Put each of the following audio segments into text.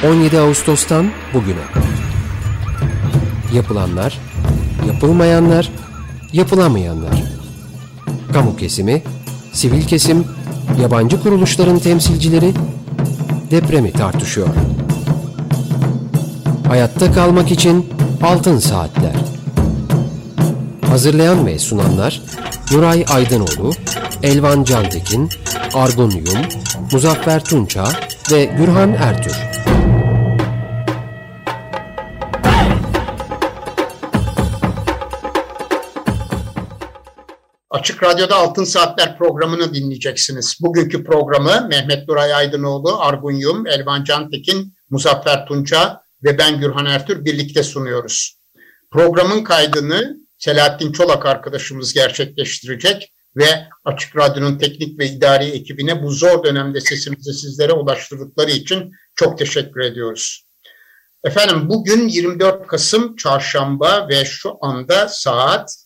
17 Ağustos'tan bugüne. Yapılanlar, yapılmayanlar, yapılamayanlar. Kamu kesimi, sivil kesim, yabancı kuruluşların temsilcileri depremi tartışıyor. Hayatta kalmak için altın saatler. Hazırlayan ve sunanlar Nuray Aydınoğlu, Elvan Cantekin, Argun Yum, Muzaffer Tunça ve Gürhan Ertür. Açık Radyo'da Altın Saatler programını dinleyeceksiniz. Bugünkü programı Mehmet Nuray Aydınoğlu, Argun Yum, Elvan Cantekin, Muzaffer Tunça ve ben Gürhan Ertür birlikte sunuyoruz. Programın kaydını Selahattin Çolak arkadaşımız gerçekleştirecek ve Açık Radyo'nun teknik ve idari ekibine bu zor dönemde sesimizi sizlere ulaştırdıkları için çok teşekkür ediyoruz. Efendim bugün 24 Kasım Çarşamba ve şu anda saat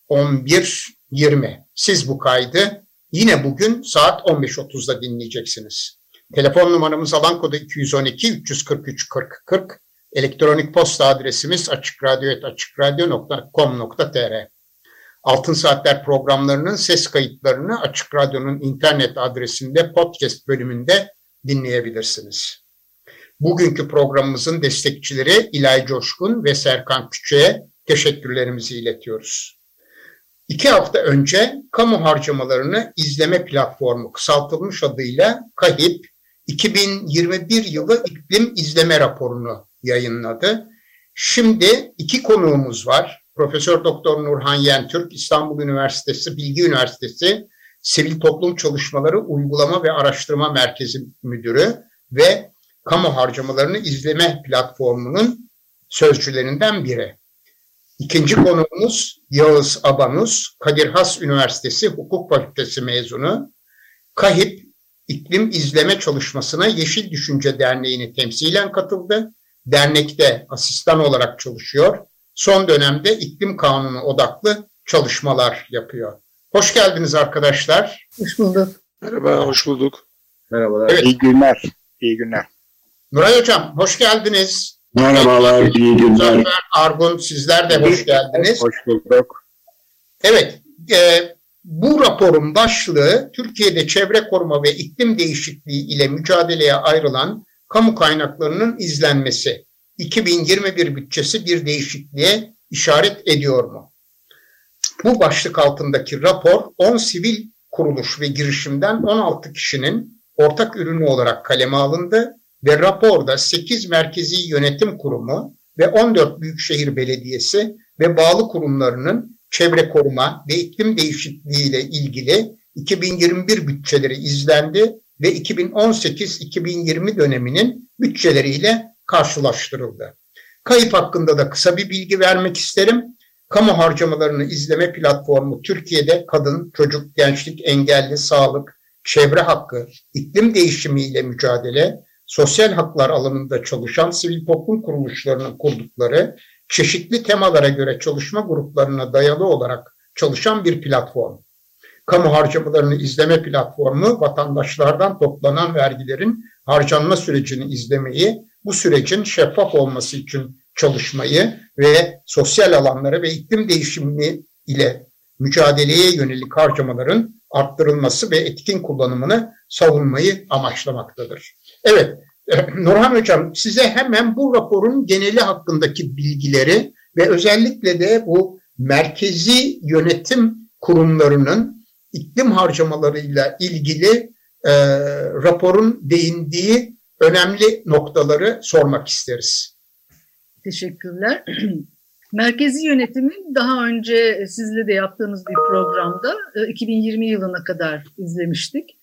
11.20. Siz bu kaydı yine bugün saat 15.30'da dinleyeceksiniz. Telefon numaramız alan kodu 212 343 40 40. Elektronik posta adresimiz açıkradyo@açıkradyo.com.tr. Altın Saatler programlarının ses kayıtlarını Açık Radyo'nun internet adresinde podcast bölümünde dinleyebilirsiniz. Bugünkü programımızın destekçileri İlay Coşkun ve Serkan Küçük'e teşekkürlerimizi iletiyoruz. 2 hafta önce kamu harcamalarını izleme platformu kısaltılmış adıyla KAHİP 2021 yılı iklim izleme raporunu yayınladı. Şimdi 2 konuğumuz var. Profesör Doktor Nurhan Yentürk, İstanbul Üniversitesi Bilgi Üniversitesi Sivil Toplum Çalışmaları Uygulama ve Araştırma Merkezi Müdürü ve kamu harcamalarını izleme platformunun sözcülerinden biri. İkinci konuğumuz Yağız Abanus, Kadir Has Üniversitesi Hukuk Fakültesi mezunu. KAHİP iklim izleme çalışmasına Yeşil Düşünce Derneği'ni temsilen katıldı. Dernekte asistan olarak çalışıyor. Son dönemde iklim kanunu odaklı çalışmalar yapıyor. Hoş geldiniz arkadaşlar. Hoş bulduk. Merhaba, hoş bulduk. Merhabalar. Evet. İyi günler. İyi günler. Nuray Hocam, hoş geldiniz. Merhabalar, iyi günler. Argun, sizler de hoş geldiniz. Hoş bulduk. Evet, bu raporun başlığı Türkiye'de çevre koruma ve iklim değişikliği ile mücadeleye ayrılan kamu kaynaklarının izlenmesi. 2021 bütçesi bir değişikliğe işaret ediyor mu? Bu başlık altındaki rapor 10 sivil kuruluş ve girişimden 16 kişinin ortak ürünü olarak kaleme alındı ve raporda 8 merkezi yönetim kurumu ve 14 büyükşehir belediyesi ve bağlı kurumlarının çevre koruma ve iklim değişikliği ile ilgili 2021 bütçeleri izlendi ve 2018-2020 döneminin bütçeleriyle karşılaştırıldı. KAHİP hakkında da kısa bir bilgi vermek isterim. Kamu harcamalarını izleme platformu Türkiye'de kadın, çocuk, gençlik, engelli, sağlık, çevre hakkı, iklim değişimiyle mücadele, sosyal haklar alanında çalışan sivil toplum kuruluşlarının kurdukları çeşitli temalara göre çalışma gruplarına dayalı olarak çalışan bir platform. Kamu harcamalarını izleme platformu vatandaşlardan toplanan vergilerin harcanma sürecini izlemeyi, bu sürecin şeffaf olması için çalışmayı ve sosyal alanlara ve iklim değişimi ile mücadeleye yönelik harcamaların arttırılması ve etkin kullanımını savunmayı amaçlamaktadır. Evet, Nurhan Hocam, size hemen bu raporun geneli hakkındaki bilgileri ve özellikle de bu merkezi yönetim kurumlarının iklim harcamalarıyla ilgili raporun değindiği önemli noktaları sormak isteriz. Teşekkürler. Merkezi yönetimi daha önce sizle de yaptığımız bir programda 2020 yılına kadar izlemiştik.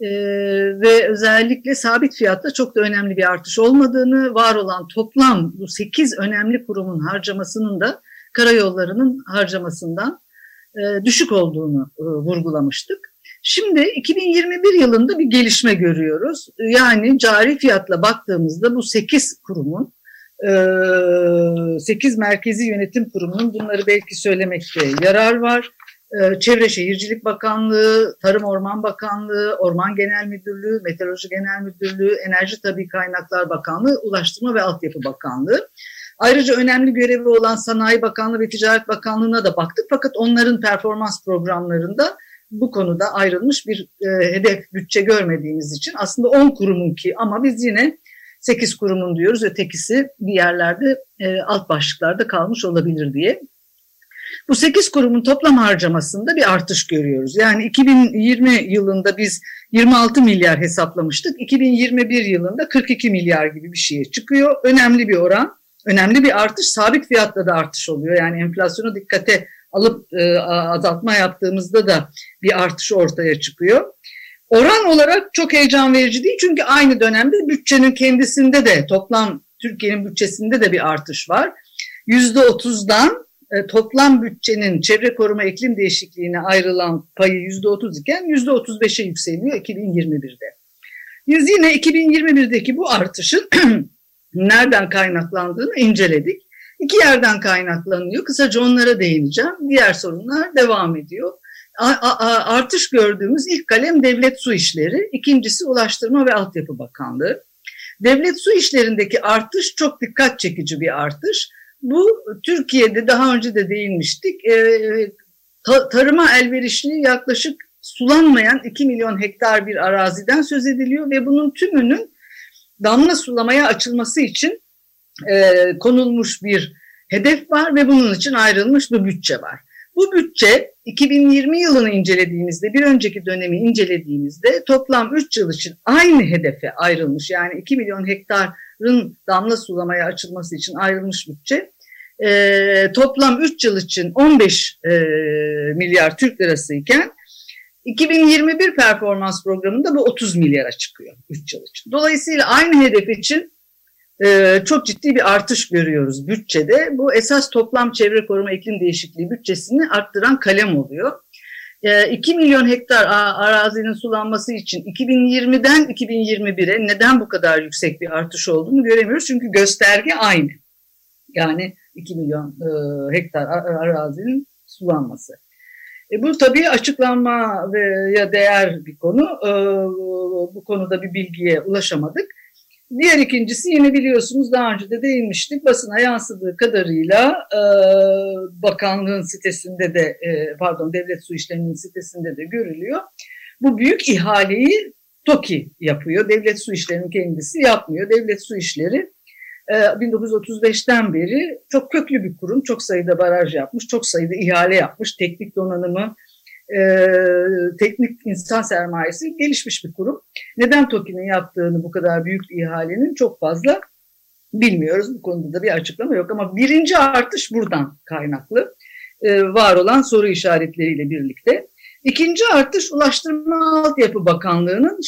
Ve özellikle sabit fiyatta çok da önemli bir artış olmadığını, var olan toplam bu 8 önemli kurumun harcamasının da karayollarının harcamasından düşük olduğunu vurgulamıştık. Şimdi 2021 yılında bir gelişme görüyoruz. Yani cari fiyatla baktığımızda bu 8 kurumun, 8 merkezi yönetim kurumunun, bunları belki söylemekte yarar var. Çevre Şehircilik Bakanlığı, Tarım Orman Bakanlığı, Orman Genel Müdürlüğü, Meteoroloji Genel Müdürlüğü, Enerji Tabii Kaynaklar Bakanlığı, Ulaştırma ve Altyapı Bakanlığı. Ayrıca önemli görevi olan Sanayi Bakanlığı ve Ticaret Bakanlığı'na da baktık. Fakat onların performans programlarında bu konuda ayrılmış bir hedef bütçe görmediğimiz için aslında 10 kurumun ki ama biz yine 8 kurumun diyoruz. Ötekisi bir yerlerde alt başlıklarda kalmış olabilir diye. Bu 8 kurumun toplam harcamasında bir artış görüyoruz. Yani 2020 yılında biz 26 milyar hesaplamıştık. 2021 yılında 42 milyar gibi bir şeye çıkıyor. Önemli bir oran, önemli bir artış. Sabit fiyatta da artış oluyor. Yani enflasyonu dikkate alıp azaltma yaptığımızda da bir artış ortaya çıkıyor. Oran olarak çok heyecan verici değil çünkü aynı dönemde bütçenin kendisinde de toplam Türkiye'nin bütçesinde de bir artış var. %30'dan toplam bütçenin çevre koruma iklim değişikliğine ayrılan payı %30 iken %35'e yükseliyor 2021'de. Biz yine 2021'deki bu artışın nereden kaynaklandığını inceledik. 2 yerden kaynaklanıyor. Kısaca onlara değineceğim. Diğer sorunlar devam ediyor. Artış gördüğümüz ilk kalem devlet su işleri, ikincisi Ulaştırma ve Altyapı Bakanlığı. Devlet su işlerindeki artış çok dikkat çekici bir artış. Bu Türkiye'de daha önce de değinmiştik. Tarıma elverişli yaklaşık sulanmayan 2 milyon hektar bir araziden söz ediliyor ve bunun tümünün damla sulamaya açılması için konulmuş bir hedef var ve bunun için ayrılmış bir bütçe var. Bu bütçe 2020 yılını incelediğimizde, bir önceki dönemi incelediğimizde toplam 3 yıl için aynı hedefe ayrılmış. Yani 2 milyon hektarın damla sulamaya açılması için ayrılmış bütçe. Toplam 3 yıl için 15 milyar Türk lirası iken 2021 performans programında bu 30 milyara çıkıyor 3 yıl için. Dolayısıyla aynı hedef için çok ciddi bir artış görüyoruz bütçede. Bu esas toplam çevre koruma iklim değişikliği bütçesini arttıran kalem oluyor. 2 milyon hektar arazinin sulanması için 2020'den 2021'e neden bu kadar yüksek bir artış olduğunu göremiyoruz. Çünkü gösterge aynı. Yani 2 milyon hektar arazinin sulanması. Bu tabii açıklanmaya değer bir konu. Bu konuda bir bilgiye ulaşamadık. Diğer ikincisi yine biliyorsunuz daha önce de değinmiştik. Basına yansıdığı kadarıyla bakanlığın sitesinde de devlet su işlerinin sitesinde de görülüyor. Bu büyük ihaleyi TOKİ yapıyor. Devlet su işlerinin kendisi yapmıyor. Devlet su işleri 1935'ten beri çok köklü bir kurum. Çok sayıda baraj yapmış, çok sayıda ihale yapmış. Teknik donanımı, teknik insan sermayesi gelişmiş bir kurum. Neden TOKİ'nin yaptığını bu kadar büyük bir ihalenin çok fazla bilmiyoruz. Bu konuda da bir açıklama yok ama birinci artış buradan kaynaklı. Var olan soru işaretleriyle birlikte. İkinci artış Ulaştırma Altyapı Bakanlığı'nın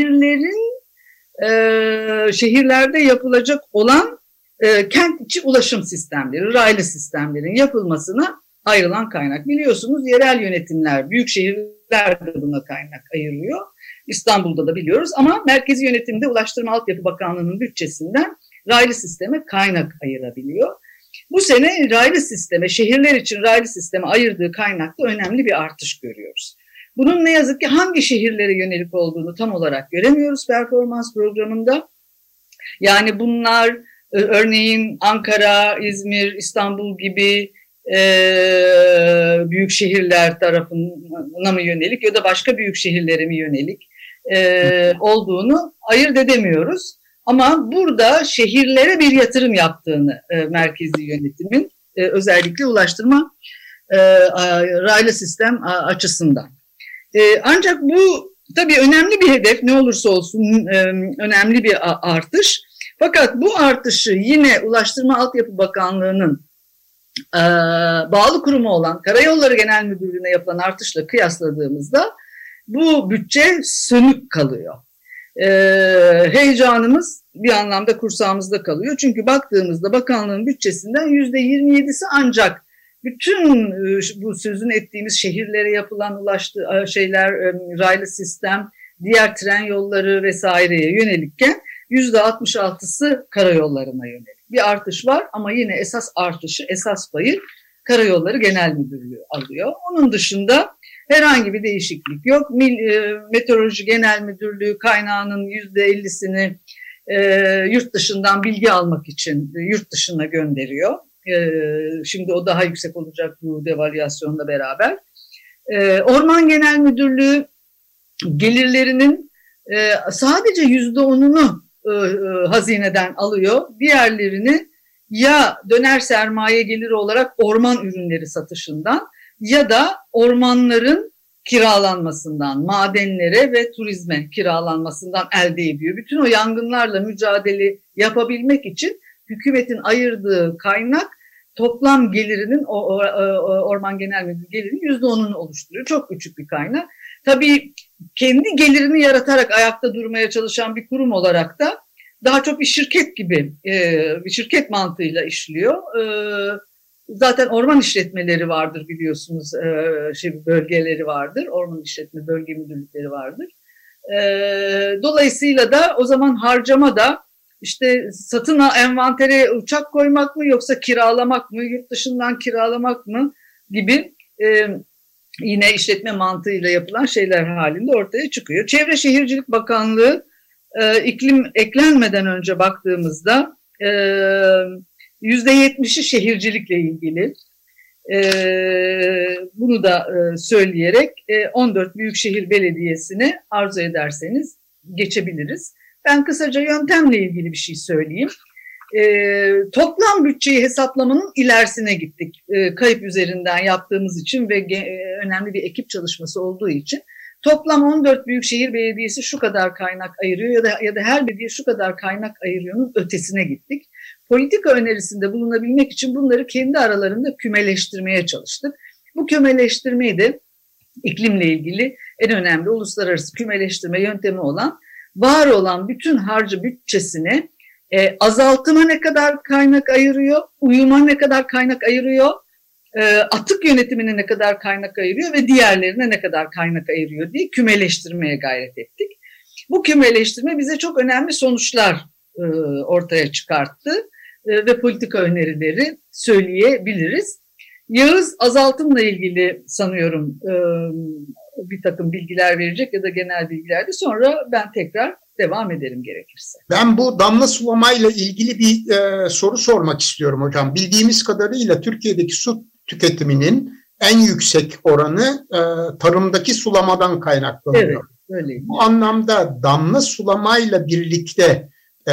şehirlerde yapılacak olan kent içi ulaşım sistemleri, raylı sistemlerin yapılmasına ayrılan kaynak. Biliyorsunuz yerel yönetimler, büyük şehirler de buna kaynak ayırıyor. İstanbul'da da biliyoruz ama merkezi yönetimde Ulaştırma Altyapı Bakanlığı'nın bütçesinden raylı sisteme kaynak ayırabiliyor. Bu sene raylı sisteme, şehirler için raylı sisteme ayırdığı kaynakta önemli bir artış görüyoruz. Bunun ne yazık ki hangi şehirlere yönelik olduğunu tam olarak göremiyoruz performans programında. Yani bunlar örneğin Ankara, İzmir, İstanbul gibi büyük şehirler tarafına mı yönelik ya da başka büyük şehirlere mi yönelik olduğunu ayırt edemiyoruz. Ama burada şehirlere bir yatırım yaptığını merkezi yönetimin özellikle ulaştırma raylı sistem açısından. Ancak bu tabii önemli bir hedef, ne olursa olsun önemli bir artış. Fakat bu artışı yine Ulaştırma Altyapı Bakanlığı'nın bağlı kurumu olan Karayolları Genel Müdürlüğü'ne yapılan artışla kıyasladığımızda bu bütçe sönük kalıyor. Heyecanımız bir anlamda kursağımızda kalıyor. Çünkü baktığımızda bakanlığın bütçesinden %27'si ancak bütün bu sözünü ettiğimiz şehirlere yapılan raylı sistem, diğer tren yolları vesaireye yönelikken %66'sı karayollarına yönelik. Bir artış var ama yine esas artışı, esas payı Karayolları Genel Müdürlüğü alıyor. Onun dışında herhangi bir değişiklik yok. Meteoroloji Genel Müdürlüğü kaynağının %50'sini yurt dışından bilgi almak için yurt dışına gönderiyor. Şimdi o daha yüksek olacak bu devalüasyonla beraber. Orman Genel Müdürlüğü gelirlerinin sadece %10'unu hazineden alıyor. Diğerlerini ya döner sermaye geliri olarak orman ürünleri satışından ya da ormanların kiralanmasından, madenlere ve turizme kiralanmasından elde ediyor. Bütün o yangınlarla mücadele yapabilmek için hükümetin ayırdığı kaynak toplam gelirinin, Orman Genel Müdürlüğü gelirinin %10'unu oluşturuyor. Çok küçük bir kaynak. Tabii kendi gelirini yaratarak ayakta durmaya çalışan bir kurum olarak da daha çok bir şirket gibi, bir şirket mantığıyla işliyor. Zaten orman işletmeleri vardır biliyorsunuz, bölgeleri vardır, orman işletme bölge müdürlükleri vardır. Dolayısıyla da o zaman harcama da işte envantere uçak koymak mı yoksa kiralamak mı, yurt dışından kiralamak mı gibi yine işletme mantığıyla yapılan şeyler halinde ortaya çıkıyor. Çevre Şehircilik Bakanlığı iklim eklenmeden önce baktığımızda %70'i şehircilikle ilgili. Bunu da söyleyerek 14 Büyükşehir Belediyesi'ne arzu ederseniz geçebiliriz. Ben kısaca yöntemle ilgili bir şey söyleyeyim. Toplam bütçeyi hesaplamanın ilerisine gittik. Kayıp üzerinden yaptığımız için ve önemli bir ekip çalışması olduğu için. Toplam 14 Büyükşehir Belediyesi şu kadar kaynak ayırıyor ya da her belediye şu kadar kaynak ayırıyor'nun ötesine gittik. Politika önerisinde bulunabilmek için bunları kendi aralarında kümeleştirmeye çalıştık. Bu kümeleştirmeyi de iklimle ilgili en önemli uluslararası kümeleştirme yöntemi olan var olan bütün harcı bütçesini azaltıma ne kadar kaynak ayırıyor, uyuma ne kadar kaynak ayırıyor, atık yönetimine ne kadar kaynak ayırıyor ve diğerlerine ne kadar kaynak ayırıyor diye kümeleştirmeye gayret ettik. Bu kümeleştirme bize çok önemli sonuçlar ortaya çıkarttı ve politika önerileri söyleyebiliriz. Yağız azaltımla ilgili sanıyorum bir takım bilgiler verecek ya da genel bilgiler de sonra ben tekrar devam ederim gerekirse. Ben bu damla sulamayla ilgili bir soru sormak istiyorum hocam. Bildiğimiz kadarıyla Türkiye'deki su tüketiminin en yüksek oranı tarımdaki sulamadan kaynaklanıyor. Evet, öyleymiş. Bu anlamda damla sulamayla birlikte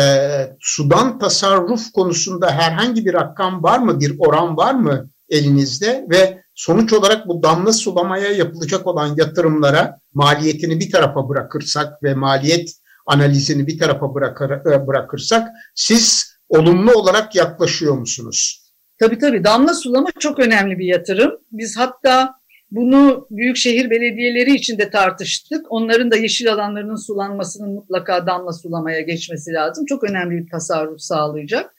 sudan tasarruf konusunda herhangi bir rakam var mı, bir oran var mı elinizde ve sonuç olarak bu damla sulamaya yapılacak olan yatırımlara maliyetini bir tarafa bırakırsak ve maliyet analizini bir tarafa bırakırsak siz olumlu olarak yaklaşıyor musunuz? Tabii damla sulama çok önemli bir yatırım. Biz hatta bunu büyükşehir belediyeleri için de tartıştık. Onların da yeşil alanlarının sulanmasının mutlaka damla sulamaya geçmesi lazım. Çok önemli bir tasarruf sağlayacak.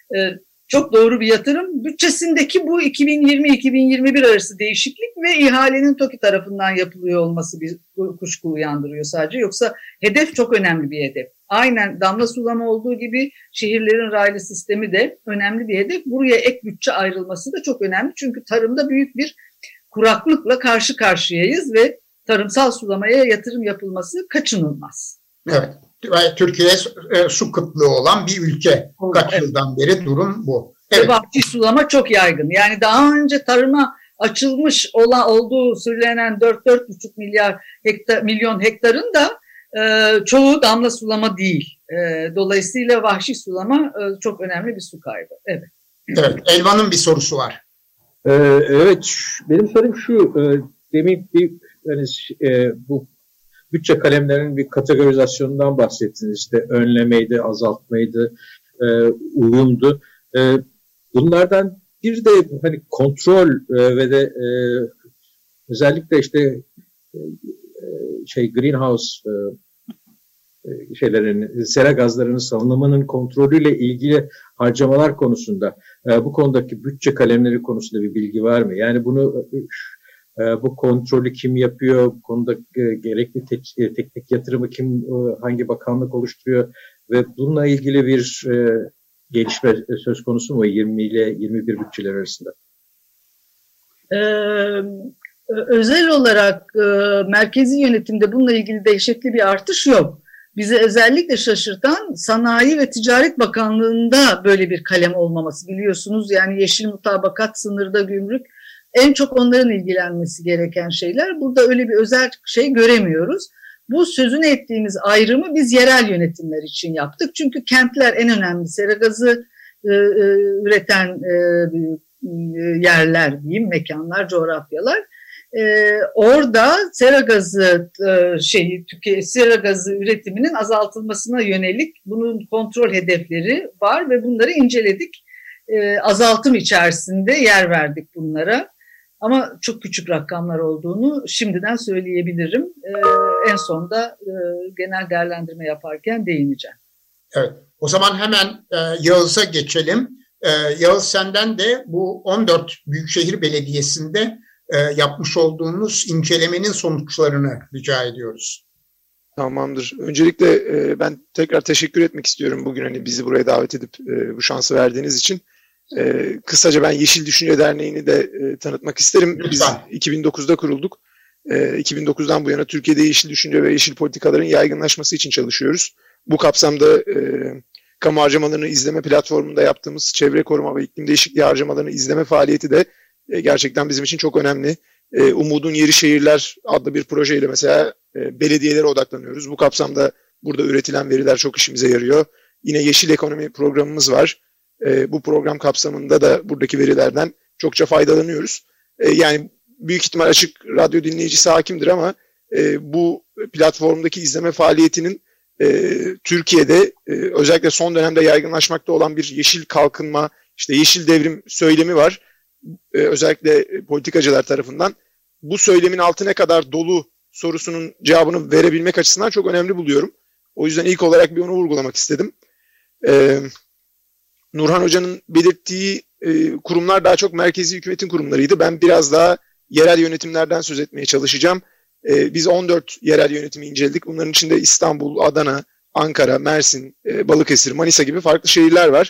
Çok doğru bir yatırım. Bütçesindeki bu 2020-2021 arası değişiklik ve ihalenin TOKİ tarafından yapılıyor olması bir kuşku uyandırıyor sadece. Yoksa hedef çok önemli bir hedef. Aynen damla sulama olduğu gibi şehirlerin raylı sistemi de önemli bir hedef. Buraya ek bütçe ayrılması da çok önemli. Çünkü tarımda büyük bir kuraklıkla karşı karşıyayız ve tarımsal sulamaya yatırım yapılması kaçınılmaz. Evet. Türkiye su kıtlığı olan bir ülke. Kaç yıldan beri durum bu. Evet. Ve bahçe sulama çok yaygın. Yani daha önce tarıma açılmış olduğu söylenen 4-4,5 milyon hektarın da çoğu damla sulama değil. Dolayısıyla vahşi sulama çok önemli bir su kaybı. Evet. Evet. Elvan'ın bir sorusu var. Evet. Benim sorum şu. Demin bu bütçe kalemlerinin bir kategorizasyonundan bahsettiniz. İşte önlemeydi, azaltmaydı, uyumdu. Bunlardan bir de hani kontrol ve de özellikle işte greenhouse sera gazlarının salınımının kontrolüyle ilgili harcamalar konusunda bu konudaki bütçe kalemleri konusunda bir bilgi var mı? Yani bu kontrolü kim yapıyor? Bu konuda gerekli teknik yatırımı hangi bakanlık oluşturuyor? Ve bununla ilgili bir gelişme söz konusu mu 20 ile 21 bütçeler arasında? Özel olarak merkezi yönetimde bununla ilgili dehşetli bir artış yok. Bizi özellikle şaşırtan Sanayi ve Ticaret Bakanlığı'nda böyle bir kalem olmaması, biliyorsunuz. Yani yeşil mutabakat, sınırda gümrük, en çok onların ilgilenmesi gereken şeyler. Burada öyle bir özel şey göremiyoruz. Bu sözünü ettiğimiz ayrımı biz yerel yönetimler için yaptık. Çünkü kentler en önemli sera gazı üreten yerler diyeyim, mekanlar, coğrafyalar. Orada sera gazı sera gazı üretiminin azaltılmasına yönelik bunun kontrol hedefleri var ve bunları inceledik. Azaltım içerisinde yer verdik bunlara. Ama çok küçük rakamlar olduğunu şimdiden söyleyebilirim. En sonda genel değerlendirme yaparken değineceğim. Evet. O zaman hemen Yağız'a geçelim. Yağız, senden de bu 14 Büyükşehir Belediyesi'nde yapmış olduğunuz incelemenin sonuçlarını rica ediyoruz. Tamamdır. Öncelikle ben tekrar teşekkür etmek istiyorum bugün hani bizi buraya davet edip bu şansı verdiğiniz için. Kısaca ben Yeşil Düşünce Derneği'ni de tanıtmak isterim. Lütfen. Biz 2009'da kurulduk. 2009'dan bu yana Türkiye'de yeşil düşünce ve yeşil politikaların yaygınlaşması için çalışıyoruz. Bu kapsamda kamu harcamalarını izleme platformunda yaptığımız çevre koruma ve iklim değişikliği harcamalarını izleme faaliyeti de gerçekten bizim için çok önemli. Umudun Yeri Şehirler adlı bir projeyle mesela belediyelere odaklanıyoruz. Bu kapsamda burada üretilen veriler çok işimize yarıyor. Yine Yeşil Ekonomi programımız var. Bu program kapsamında da buradaki verilerden çokça faydalanıyoruz. Yani büyük ihtimal Açık Radyo dinleyicisi hakimdir ama bu platformdaki izleme faaliyetinin Türkiye'de özellikle son dönemde yaygınlaşmakta olan bir yeşil kalkınma, işte yeşil devrim söylemi var. Özellikle politikacılar tarafından. Bu söylemin altı ne kadar dolu sorusunun cevabını verebilmek açısından çok önemli buluyorum. O yüzden ilk olarak bir onu vurgulamak istedim. Nurhan Hoca'nın belirttiği kurumlar daha çok merkezi hükümetin kurumlarıydı. Ben biraz daha yerel yönetimlerden söz etmeye çalışacağım. Biz 14 yerel yönetimi inceledik. Bunların içinde İstanbul, Adana, Ankara, Mersin, Balıkesir, Manisa gibi farklı şehirler var.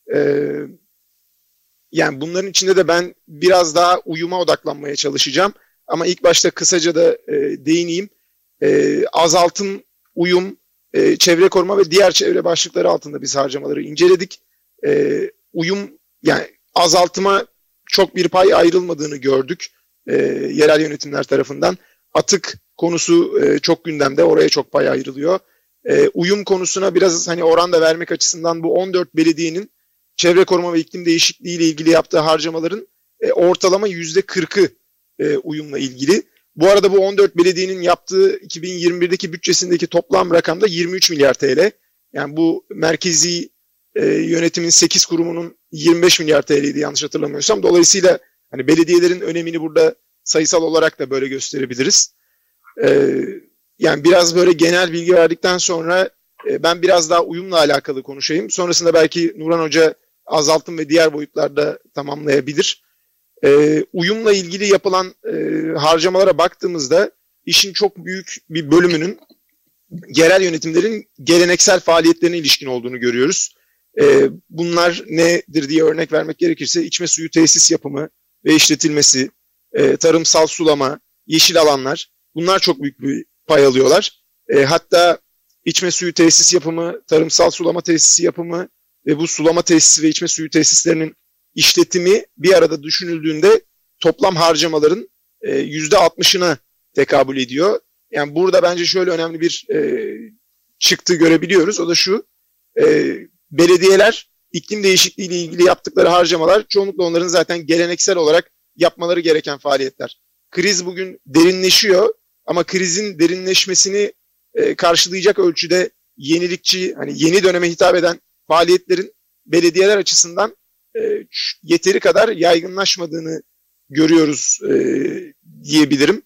Yani bunların içinde de ben biraz daha uyuma odaklanmaya çalışacağım. Ama ilk başta kısaca da değineyim. Azaltım, uyum, çevre koruma ve diğer çevre başlıkları altında biz harcamaları inceledik. Uyum, yani azaltıma çok bir pay ayrılmadığını gördük yerel yönetimler tarafından. Atık konusu çok gündemde, oraya çok pay ayrılıyor. Uyum konusuna biraz hani oran da vermek açısından bu 14 belediyenin çevre koruma ve iklim değişikliği ile ilgili yaptığı harcamaların ortalama %40'ı uyumla ilgili. Bu arada bu 14 belediyenin yaptığı 2021'deki bütçesindeki toplam rakam da 23 milyar TL. Yani bu merkezi yönetimin 8 kurumunun 25 milyar TL'ydi yanlış hatırlamıyorsam. Dolayısıyla hani belediyelerin önemini burada sayısal olarak da böyle gösterebiliriz. Yani biraz böyle genel bilgi verdikten sonra ben biraz daha uyumla alakalı konuşayım. Sonrasında belki Nurhan Hoca azaltım ve diğer boyutlarda tamamlayabilir. Uyumla ilgili yapılan harcamalara baktığımızda işin çok büyük bir bölümünün yerel yönetimlerin geleneksel faaliyetlerine ilişkin olduğunu görüyoruz. Bunlar nedir diye örnek vermek gerekirse içme suyu tesis yapımı ve işletilmesi, tarımsal sulama, yeşil alanlar, bunlar çok büyük bir pay alıyorlar. Hatta içme suyu tesis yapımı, tarımsal sulama tesisi yapımı ve bu sulama tesisi ve içme suyu tesislerinin işletimi bir arada düşünüldüğünde toplam harcamaların %60'ına tekabül ediyor. Yani burada bence şöyle önemli bir çıktı görebiliyoruz. O da şu, belediyeler iklim değişikliği ile ilgili yaptıkları harcamalar çoğunlukla onların zaten geleneksel olarak yapmaları gereken faaliyetler. Kriz bugün derinleşiyor ama krizin derinleşmesini karşılayacak ölçüde yenilikçi, hani yeni döneme hitap eden faaliyetlerin belediyeler açısından yeteri kadar yaygınlaşmadığını görüyoruz diyebilirim.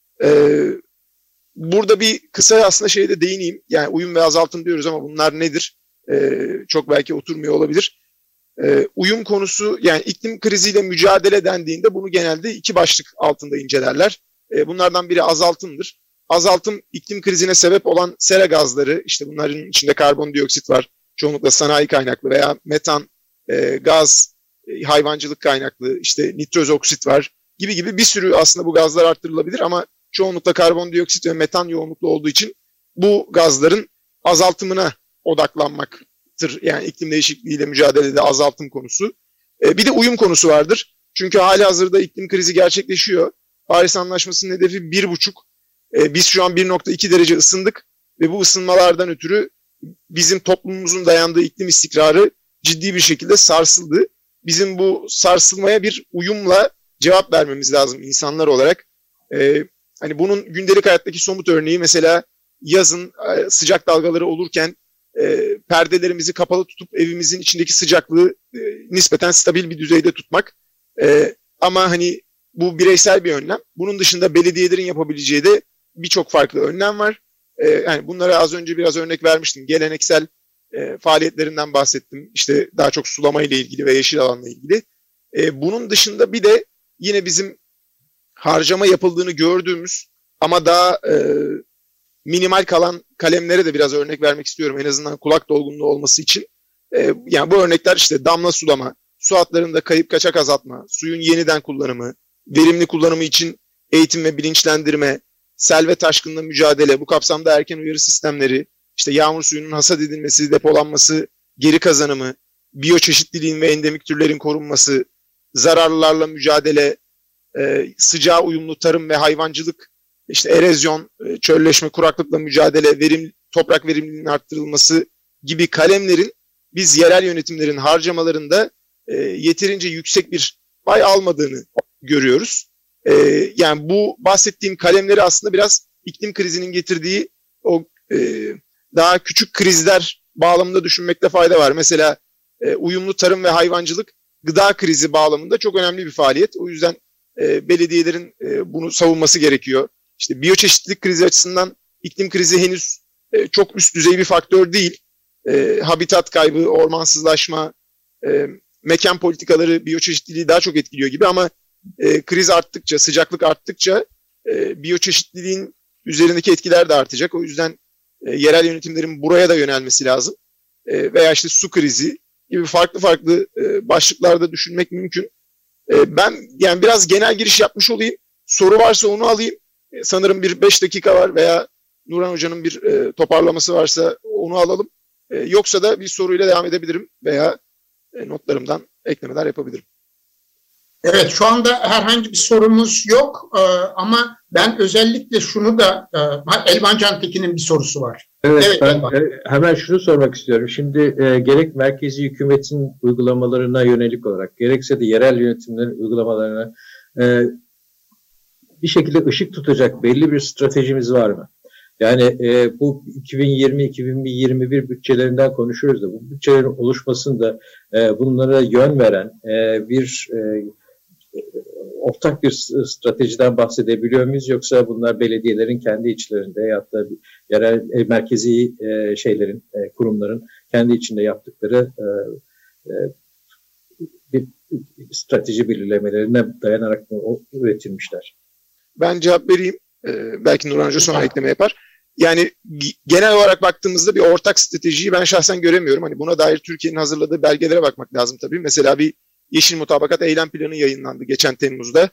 Burada bir kısa aslında şeye de değineyim. Yani uyum ve azaltım diyoruz ama bunlar nedir? Çok belki oturmuyor olabilir. Uyum konusu, yani iklim kriziyle mücadele dendiğinde bunu genelde iki başlık altında incelerler. Bunlardan biri azaltımdır. Azaltım, iklim krizine sebep olan sera gazları, işte bunların içinde karbondioksit var, çoğunlukla sanayi kaynaklı veya metan, gaz, hayvancılık kaynaklı, işte nitroz oksit var. gibi bir sürü aslında bu gazlar arttırılabilir ama çoğunlukla karbondioksit ve metan yoğunluklu olduğu için bu gazların azaltımına odaklanmaktır. Yani iklim değişikliğiyle mücadelede azaltım konusu. Bir de uyum konusu vardır. Çünkü halihazırda iklim krizi gerçekleşiyor. Paris Anlaşması'nın hedefi 1,5. Biz şu an 1,2 derece ısındık ve bu ısınmalardan ötürü bizim toplumumuzun dayandığı iklim istikrarı ciddi bir şekilde sarsıldı. Bizim bu sarsılmaya bir uyumla cevap vermemiz lazım insanlar olarak. Hani bunun gündelik hayattaki somut örneği mesela yazın sıcak dalgaları olurken perdelerimizi kapalı tutup evimizin içindeki sıcaklığı nispeten stabil bir düzeyde tutmak. Ama hani bu bireysel bir önlem. Bunun dışında belediyelerin yapabileceği de birçok farklı önlem var. Yani bunlara az önce biraz örnek vermiştim. Geleneksel faaliyetlerinden bahsettim. İşte daha çok sulama ile ilgili ve yeşil alanla ilgili. Bunun dışında bir de yine bizim harcama yapıldığını gördüğümüz ama daha minimal kalan kalemlere de biraz örnek vermek istiyorum. En azından kulak dolgunluğu olması için. Yani bu örnekler işte damla sulama, su hatlarında kayıp kaçak azaltma, suyun yeniden kullanımı, verimli kullanımı için eğitim ve bilinçlendirme, sel ve taşkınla mücadele, bu kapsamda erken uyarı sistemleri, işte yağmur suyunun hasat edilmesi, depolanması, geri kazanımı, biyoçeşitliliğin ve endemik türlerin korunması, zararlılarla mücadele, sıcağa uyumlu tarım ve hayvancılık, işte erozyon, çölleşme, kuraklıkla mücadele, toprak verimliliğinin arttırılması gibi kalemlerin biz yerel yönetimlerin harcamalarında yeterince yüksek bir pay almadığını görüyoruz. Yani bu bahsettiğim kalemleri aslında biraz iklim krizinin getirdiği o daha küçük krizler bağlamında düşünmekte fayda var. Mesela uyumlu tarım ve hayvancılık gıda krizi bağlamında çok önemli bir faaliyet. O yüzden belediyelerin bunu savunması gerekiyor. İşte biyoçeşitlilik krizi açısından iklim krizi henüz çok üst düzey bir faktör değil. Habitat kaybı, ormansızlaşma, mekan politikaları biyoçeşitliliği daha çok etkiliyor gibi ama kriz arttıkça, sıcaklık arttıkça biyoçeşitliliğin üzerindeki etkiler de artacak. O yüzden yerel yönetimlerin buraya da yönelmesi lazım. Veya işte su krizi gibi farklı başlıklarda düşünmek mümkün. Ben yani biraz genel giriş yapmış olayım. Soru varsa onu alayım. Sanırım bir 5 dakika var veya Nurhan Hoca'nın bir toparlaması varsa onu alalım. Yoksa da bir soruyla devam edebilirim veya notlarımdan eklemeler yapabilirim. Evet, şu anda herhangi bir sorumuz yok ama ben özellikle şunu da Elvan Cantekin'in bir sorusu var. Evet, ben hemen şunu sormak istiyorum. Şimdi gerek merkezi hükümetin uygulamalarına yönelik olarak gerekse de yerel yönetimlerin uygulamalarına bir şekilde ışık tutacak belli bir stratejimiz var mı? Yani bu 2020-2021 bütçelerinden konuşuyoruz da bu bütçelerin oluşmasında bunlara yön veren bir ortak bir stratejiden bahsedebiliyor muyuz? Yoksa bunlar belediyelerin kendi içlerinde ya da yerel merkezi kurumların kendi içinde yaptıkları bir strateji belirlemelerine dayanarak mı üretilmişler? Ben cevap vereyim. Belki Nurhan Hoca sonra ekleme yapar. Yani genel olarak baktığımızda bir ortak stratejiyi ben şahsen göremiyorum. Hani buna dair Türkiye'nin hazırladığı belgelere bakmak lazım tabii. Mesela bir Yeşil Mutabakat Eylem Planı yayınlandı geçen Temmuz'da.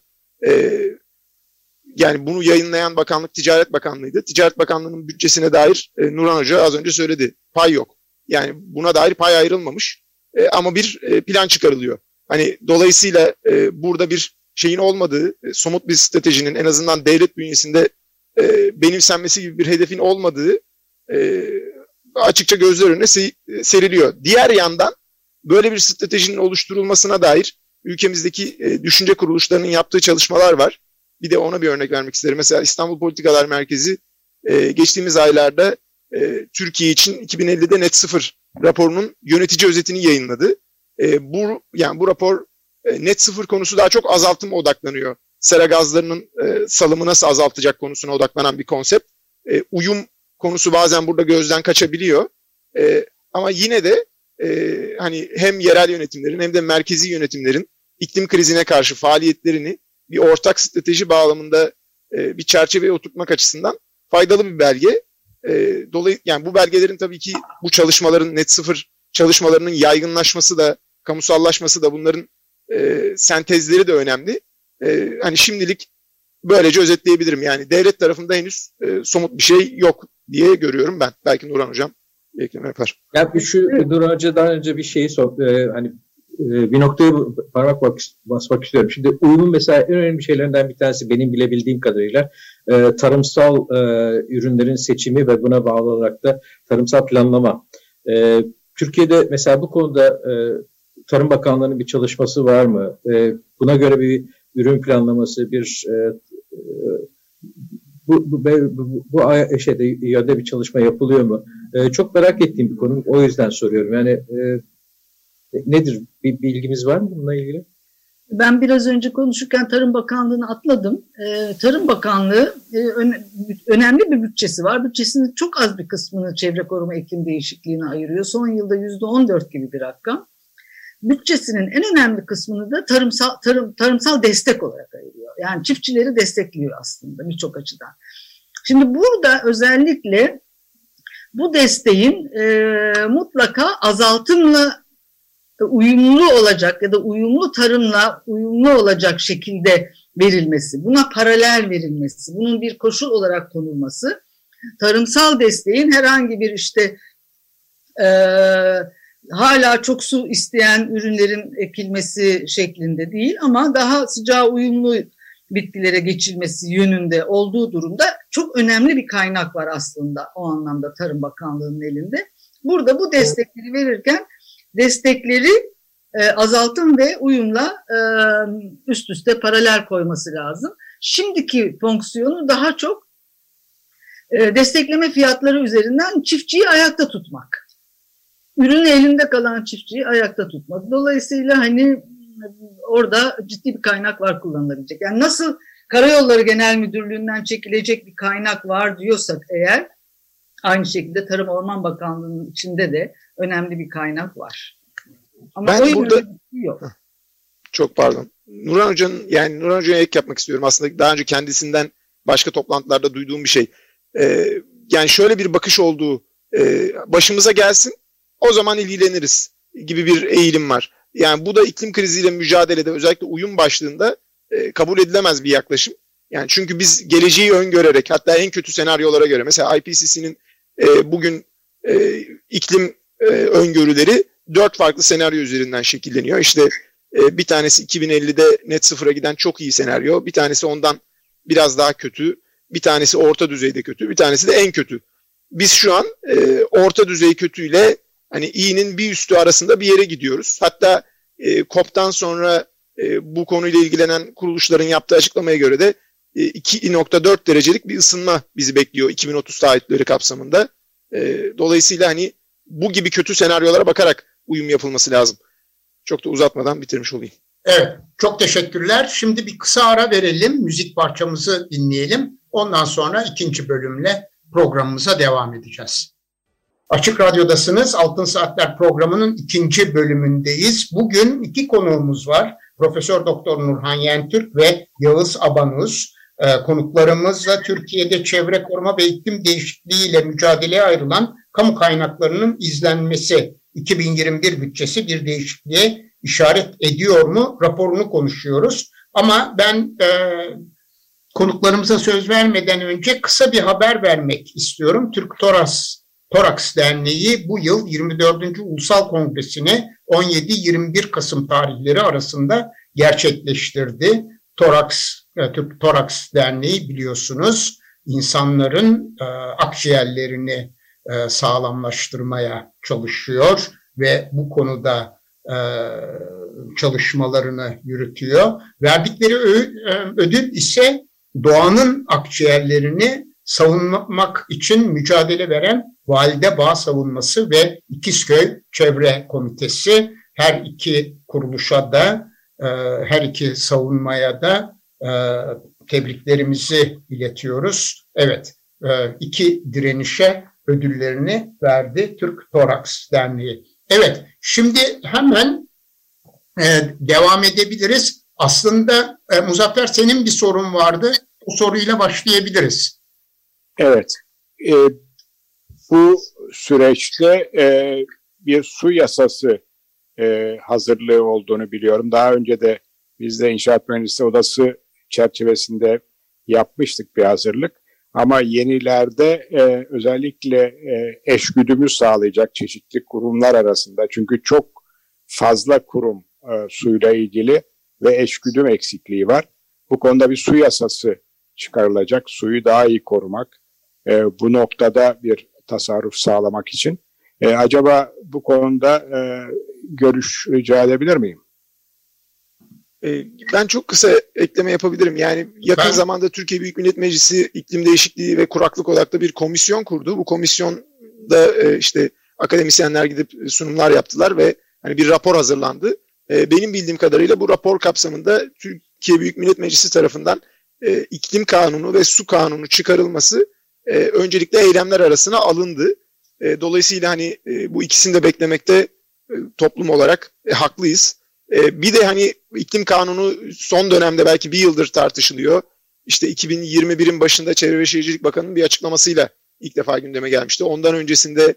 Yani bunu yayınlayan bakanlık Ticaret Bakanlığı'ydı. Ticaret Bakanlığı'nın bütçesine dair Nurhan Hoca az önce söyledi. Pay yok. Yani buna dair pay ayrılmamış. Ama bir plan çıkarılıyor. Hani dolayısıyla burada bir şeyin olmadığı, somut bir stratejinin en azından devlet bünyesinde benimsenmesi gibi bir hedefin olmadığı açıkça gözler önüne seriliyor. Diğer yandan böyle bir stratejinin oluşturulmasına dair ülkemizdeki düşünce kuruluşlarının yaptığı çalışmalar var. Bir de ona bir örnek vermek isterim. Mesela İstanbul Politikalar Merkezi geçtiğimiz aylarda Türkiye için 2050'de net sıfır raporunun yönetici özetini yayınladı. Bu rapor net sıfır konusu daha çok azaltıma odaklanıyor. Sera gazlarının salımı nasıl azaltacak konusuna odaklanan bir konsept. Uyum konusu bazen burada gözden kaçabiliyor. Ama yine de hani hem yerel yönetimlerin hem de merkezi yönetimlerin iklim krizine karşı faaliyetlerini bir ortak strateji bağlamında bir çerçeveye oturtmak açısından faydalı bir belge. Yani bu belgelerin tabii ki bu çalışmaların net sıfır çalışmalarının yaygınlaşması da kamusallaşması da bunların sentezleri de önemli. Hani şimdilik böylece özetleyebilirim. Yani devlet tarafında henüz somut bir şey yok diye görüyorum ben. Belki Nurhan Hocam bir ekleme yapar. Ya Nurhan Hoca'dan önce bir şeyi hani bir noktaya parmak basmak istiyorum. Şimdi uyumun mesela en önemli şeylerinden bir tanesi benim bilebildiğim kadarıyla tarımsal ürünlerin seçimi ve buna bağlı olarak da tarımsal planlama. Türkiye'de mesela bu konuda Tarım Bakanlığı'nın bir çalışması var mı? Buna göre bir ürün planlaması, bu yönde bir çalışma yapılıyor mu? Çok merak ettiğim bir konu. O yüzden soruyorum. Yani nedir? Bir bilgimiz var mı bununla ilgili? Ben biraz önce konuşurken Tarım Bakanlığı'nı atladım. Tarım Bakanlığı önemli bir bütçesi var. Bütçesinin çok az bir kısmını çevre koruma iklim değişikliğine ayırıyor. Son yılda %14 gibi bir rakam. Bütçesinin en önemli kısmını da tarımsal destek olarak ayırıyor. Yani çiftçileri destekliyor aslında birçok açıdan. Şimdi burada özellikle bu desteğin mutlaka azaltımla uyumlu olacak ya da uyumlu tarımla uyumlu olacak şekilde verilmesi, buna paralel verilmesi, bunun bir koşul olarak konulması, tarımsal desteğin herhangi bir hala çok su isteyen ürünlerin ekilmesi şeklinde değil ama daha sıcağa uyumlu bitkilere geçilmesi yönünde olduğu durumda çok önemli bir kaynak var aslında o anlamda Tarım Bakanlığı'nın elinde. Burada bu destekleri verirken destekleri azaltım ve uyumla üst üste paralel koyması lazım. Şimdiki fonksiyonu daha çok destekleme fiyatları üzerinden çiftçiyi ayakta tutmak. Ürünün elinde kalan çiftçiyi ayakta tutmak. Dolayısıyla hani orada ciddi bir kaynak var kullanılabilecek. Yani nasıl Karayolları Genel Müdürlüğü'nden çekilecek bir kaynak var diyorsak eğer, aynı şekilde Tarım Orman Bakanlığı'nın içinde de önemli bir kaynak var. Ama ben burada yok. Çok pardon. Nurhan Hoca'ya ek yapmak istiyorum. Aslında daha önce kendisinden başka toplantılarda duyduğum bir şey. Yani şöyle bir bakış olduğu, başımıza gelsin, o zaman ilgileniriz gibi bir eğilim var. Yani bu da iklim kriziyle mücadelede özellikle uyum başlığında kabul edilemez bir yaklaşım. Yani çünkü biz geleceği öngörerek, hatta en kötü senaryolara göre, mesela IPCC'nin bugün iklim öngörüleri 4 farklı senaryo üzerinden şekilleniyor. İşte bir tanesi 2050'de net sıfıra giden çok iyi senaryo, bir tanesi ondan biraz daha kötü, bir tanesi orta düzeyde kötü, bir tanesi de en kötü. Biz şu an orta düzey kötüyle hani iyinin bir üstü arasında bir yere gidiyoruz. Hatta COP'tan sonra bu konuyla ilgilenen kuruluşların yaptığı açıklamaya göre de 2.4 derecelik bir ısınma bizi bekliyor 2030 taahhütleri kapsamında. Dolayısıyla hani bu gibi kötü senaryolara bakarak uyum yapılması lazım. Çok da uzatmadan bitirmiş olayım. Evet, çok teşekkürler. Şimdi bir kısa ara verelim, müzik parçamızı dinleyelim. Ondan sonra ikinci bölümle programımıza devam edeceğiz. Açık Radyo'dasınız. Altın Saatler programının ikinci bölümündeyiz. Bugün iki konuğumuz var. Profesör Doktor Nurhan Yentürk ve Yağız Abanuz. Konuklarımızla Türkiye'de çevre koruma ve iklim değişikliği ile mücadeleye ayrılan kamu kaynaklarının izlenmesi 2021 bütçesi bir değişikliğe işaret ediyor mu raporunu konuşuyoruz. Ama ben konuklarımıza söz vermeden önce kısa bir haber vermek istiyorum. Türk Toraks Derneği bu yıl 24. Ulusal Kongresini 17-21 Kasım tarihleri arasında gerçekleştirdi. Türk Toraks Derneği biliyorsunuz insanların akciğerlerini sağlamlaştırmaya çalışıyor ve bu konuda çalışmalarını yürütüyor. Verdikleri ödül ise doğanın akciğerlerini savunmak için mücadele veren Valide Bağ Savunması ve İkizköy Çevre Komitesi. Her iki kuruluşa da, her iki savunmaya da tebriklerimizi iletiyoruz. Evet, iki direnişe ödüllerini verdi Türk Toraks Derneği. Evet, şimdi hemen devam edebiliriz. Aslında Muzaffer, senin bir sorun vardı. O soruyla başlayabiliriz. Evet. Bu süreçte bir su yasası hazırlığı olduğunu biliyorum. Daha önce de Biz de İnşaat Mühendisliği Odası çerçevesinde yapmıştık bir hazırlık. Ama yenilerde özellikle eşgüdümü sağlayacak çeşitli kurumlar arasında, çünkü çok fazla kurum suyla ilgili ve eşgüdüm eksikliği var. Bu konuda bir su yasası çıkarılacak, suyu daha iyi korumak, bu noktada bir tasarruf sağlamak için. Acaba bu konuda görüş rica edebilir miyim? Ben çok kısa ekleme yapabilirim. Yani yakın zamanda Türkiye Büyük Millet Meclisi İklim Değişikliği ve Kuraklık odaklı bir komisyon kurdu. Bu komisyonda işte akademisyenler gidip sunumlar yaptılar ve hani bir rapor hazırlandı. Benim bildiğim kadarıyla bu rapor kapsamında Türkiye Büyük Millet Meclisi tarafından iklim kanunu ve su kanunu çıkarılması öncelikle eylemler arasına alındı. Dolayısıyla hani bu ikisini de beklemekte toplum olarak haklıyız. Bir de hani iklim kanunu son dönemde belki bir yıldır tartışılıyor. İşte 2021'in başında Çevre ve Şehircilik Bakanı'nın bir açıklamasıyla ilk defa gündeme gelmişti. Ondan öncesinde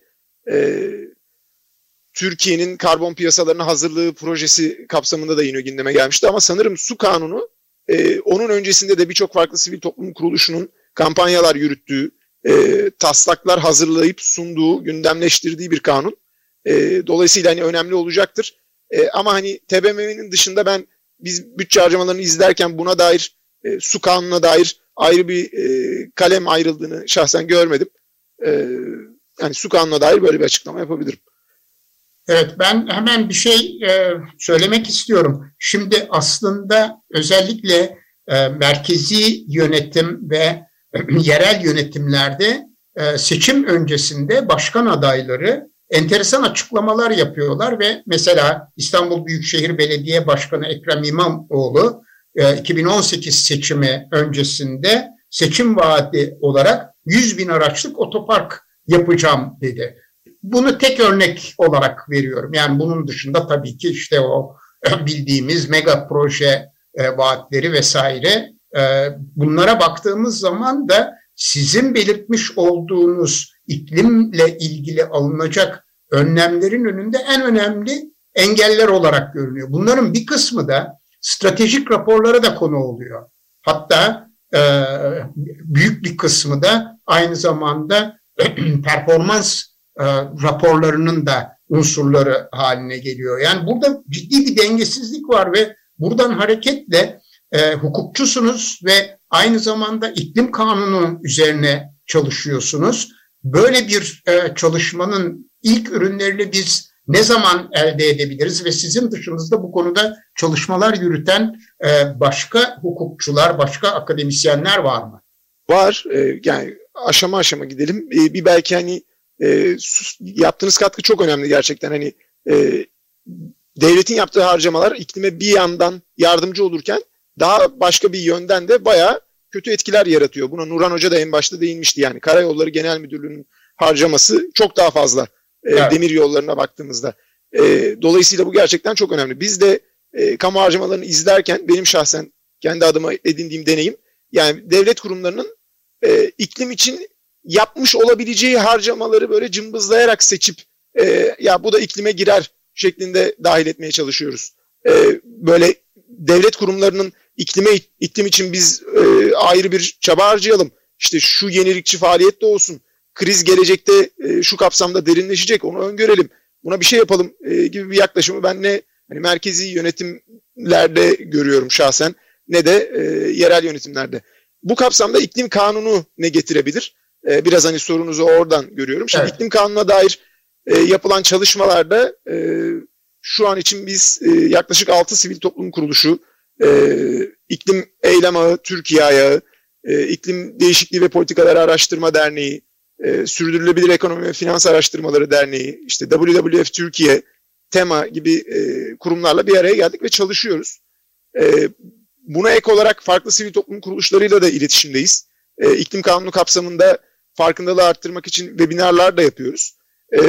Türkiye'nin karbon piyasalarına hazırlığı projesi kapsamında da yine gündeme gelmişti. Ama sanırım su kanunu onun öncesinde de birçok farklı sivil toplum kuruluşunun kampanyalar yürüttüğü, taslaklar hazırlayıp sunduğu, gündemleştirdiği bir kanun. Dolayısıyla hani önemli olacaktır. Ama hani TBMM'nin dışında biz bütçe harcamalarını izlerken buna dair, su kanununa dair ayrı bir kalem ayrıldığını şahsen görmedim. Yani su kanununa dair böyle bir açıklama yapabilirim. Evet, ben hemen bir şey söylemek istiyorum. Şimdi aslında özellikle merkezi yönetim ve yerel yönetimlerde seçim öncesinde başkan adayları enteresan açıklamalar yapıyorlar ve mesela İstanbul Büyükşehir Belediye Başkanı Ekrem İmamoğlu 2018 seçimi öncesinde seçim vaadi olarak 100.000 araçlık otopark yapacağım dedi. Bunu tek örnek olarak veriyorum. Yani bunun dışında tabii ki işte o bildiğimiz mega proje vaatleri vesaire. Bunlara baktığımız zaman da sizin belirtmiş olduğunuz iklimle ilgili alınacak önlemlerin önünde en önemli engeller olarak görünüyor. Bunların bir kısmı da stratejik raporlara da konu oluyor. Hatta büyük bir kısmı da aynı zamanda performans raporlarının da unsurları haline geliyor. Yani burada ciddi bir dengesizlik var ve buradan hareketle hukukçusunuz ve aynı zamanda iklim kanunu üzerine çalışıyorsunuz. Böyle bir çalışmanın ilk ürünlerini biz ne zaman elde edebiliriz ve sizin dışınızda bu konuda çalışmalar yürüten başka hukukçular, başka akademisyenler var mı? Var. Yani aşama aşama gidelim. Bir belki hani yaptığınız katkı çok önemli gerçekten. Hani devletin yaptığı harcamalar iklime bir yandan yardımcı olurken daha başka bir yönden de bayağı kötü etkiler yaratıyor. Buna Nurhan Hoca da en başta değinmişti. Yani Karayolları Genel Müdürlüğü'nün harcaması çok daha fazla evet. Demir yollarına baktığımızda. Dolayısıyla bu gerçekten çok önemli. Biz de kamu harcamalarını izlerken benim şahsen kendi adıma edindiğim deneyim, yani devlet kurumlarının iklim için yapmış olabileceği harcamaları böyle cımbızlayarak seçip ya bu da iklime girer şeklinde dahil etmeye çalışıyoruz. Böyle devlet kurumlarının iklim için biz ayrı bir çaba harcayalım. İşte şu yenilikçi faaliyet de olsun. Kriz gelecekte şu kapsamda derinleşecek, onu öngörelim. Buna bir şey yapalım gibi bir yaklaşımı ben ne hani merkezi yönetimlerde görüyorum şahsen ne de yerel yönetimlerde. Bu kapsamda iklim kanunu ne getirebilir? Biraz hani sorunuzu oradan görüyorum. Şimdi evet. İklim kanununa dair yapılan çalışmalarda şu an için biz yaklaşık 6 sivil toplum kuruluşu, İklim Eylem Ağı, Türkiye Ayağı, İklim Değişikliği ve Politikaları Araştırma Derneği, Sürdürülebilir Ekonomi ve Finans Araştırmaları Derneği, işte WWF Türkiye, TEMA gibi kurumlarla bir araya geldik ve çalışıyoruz. Buna ek olarak farklı sivil toplum kuruluşlarıyla da iletişimdeyiz. İklim kanunu kapsamında farkındalığı arttırmak için webinarlar da yapıyoruz.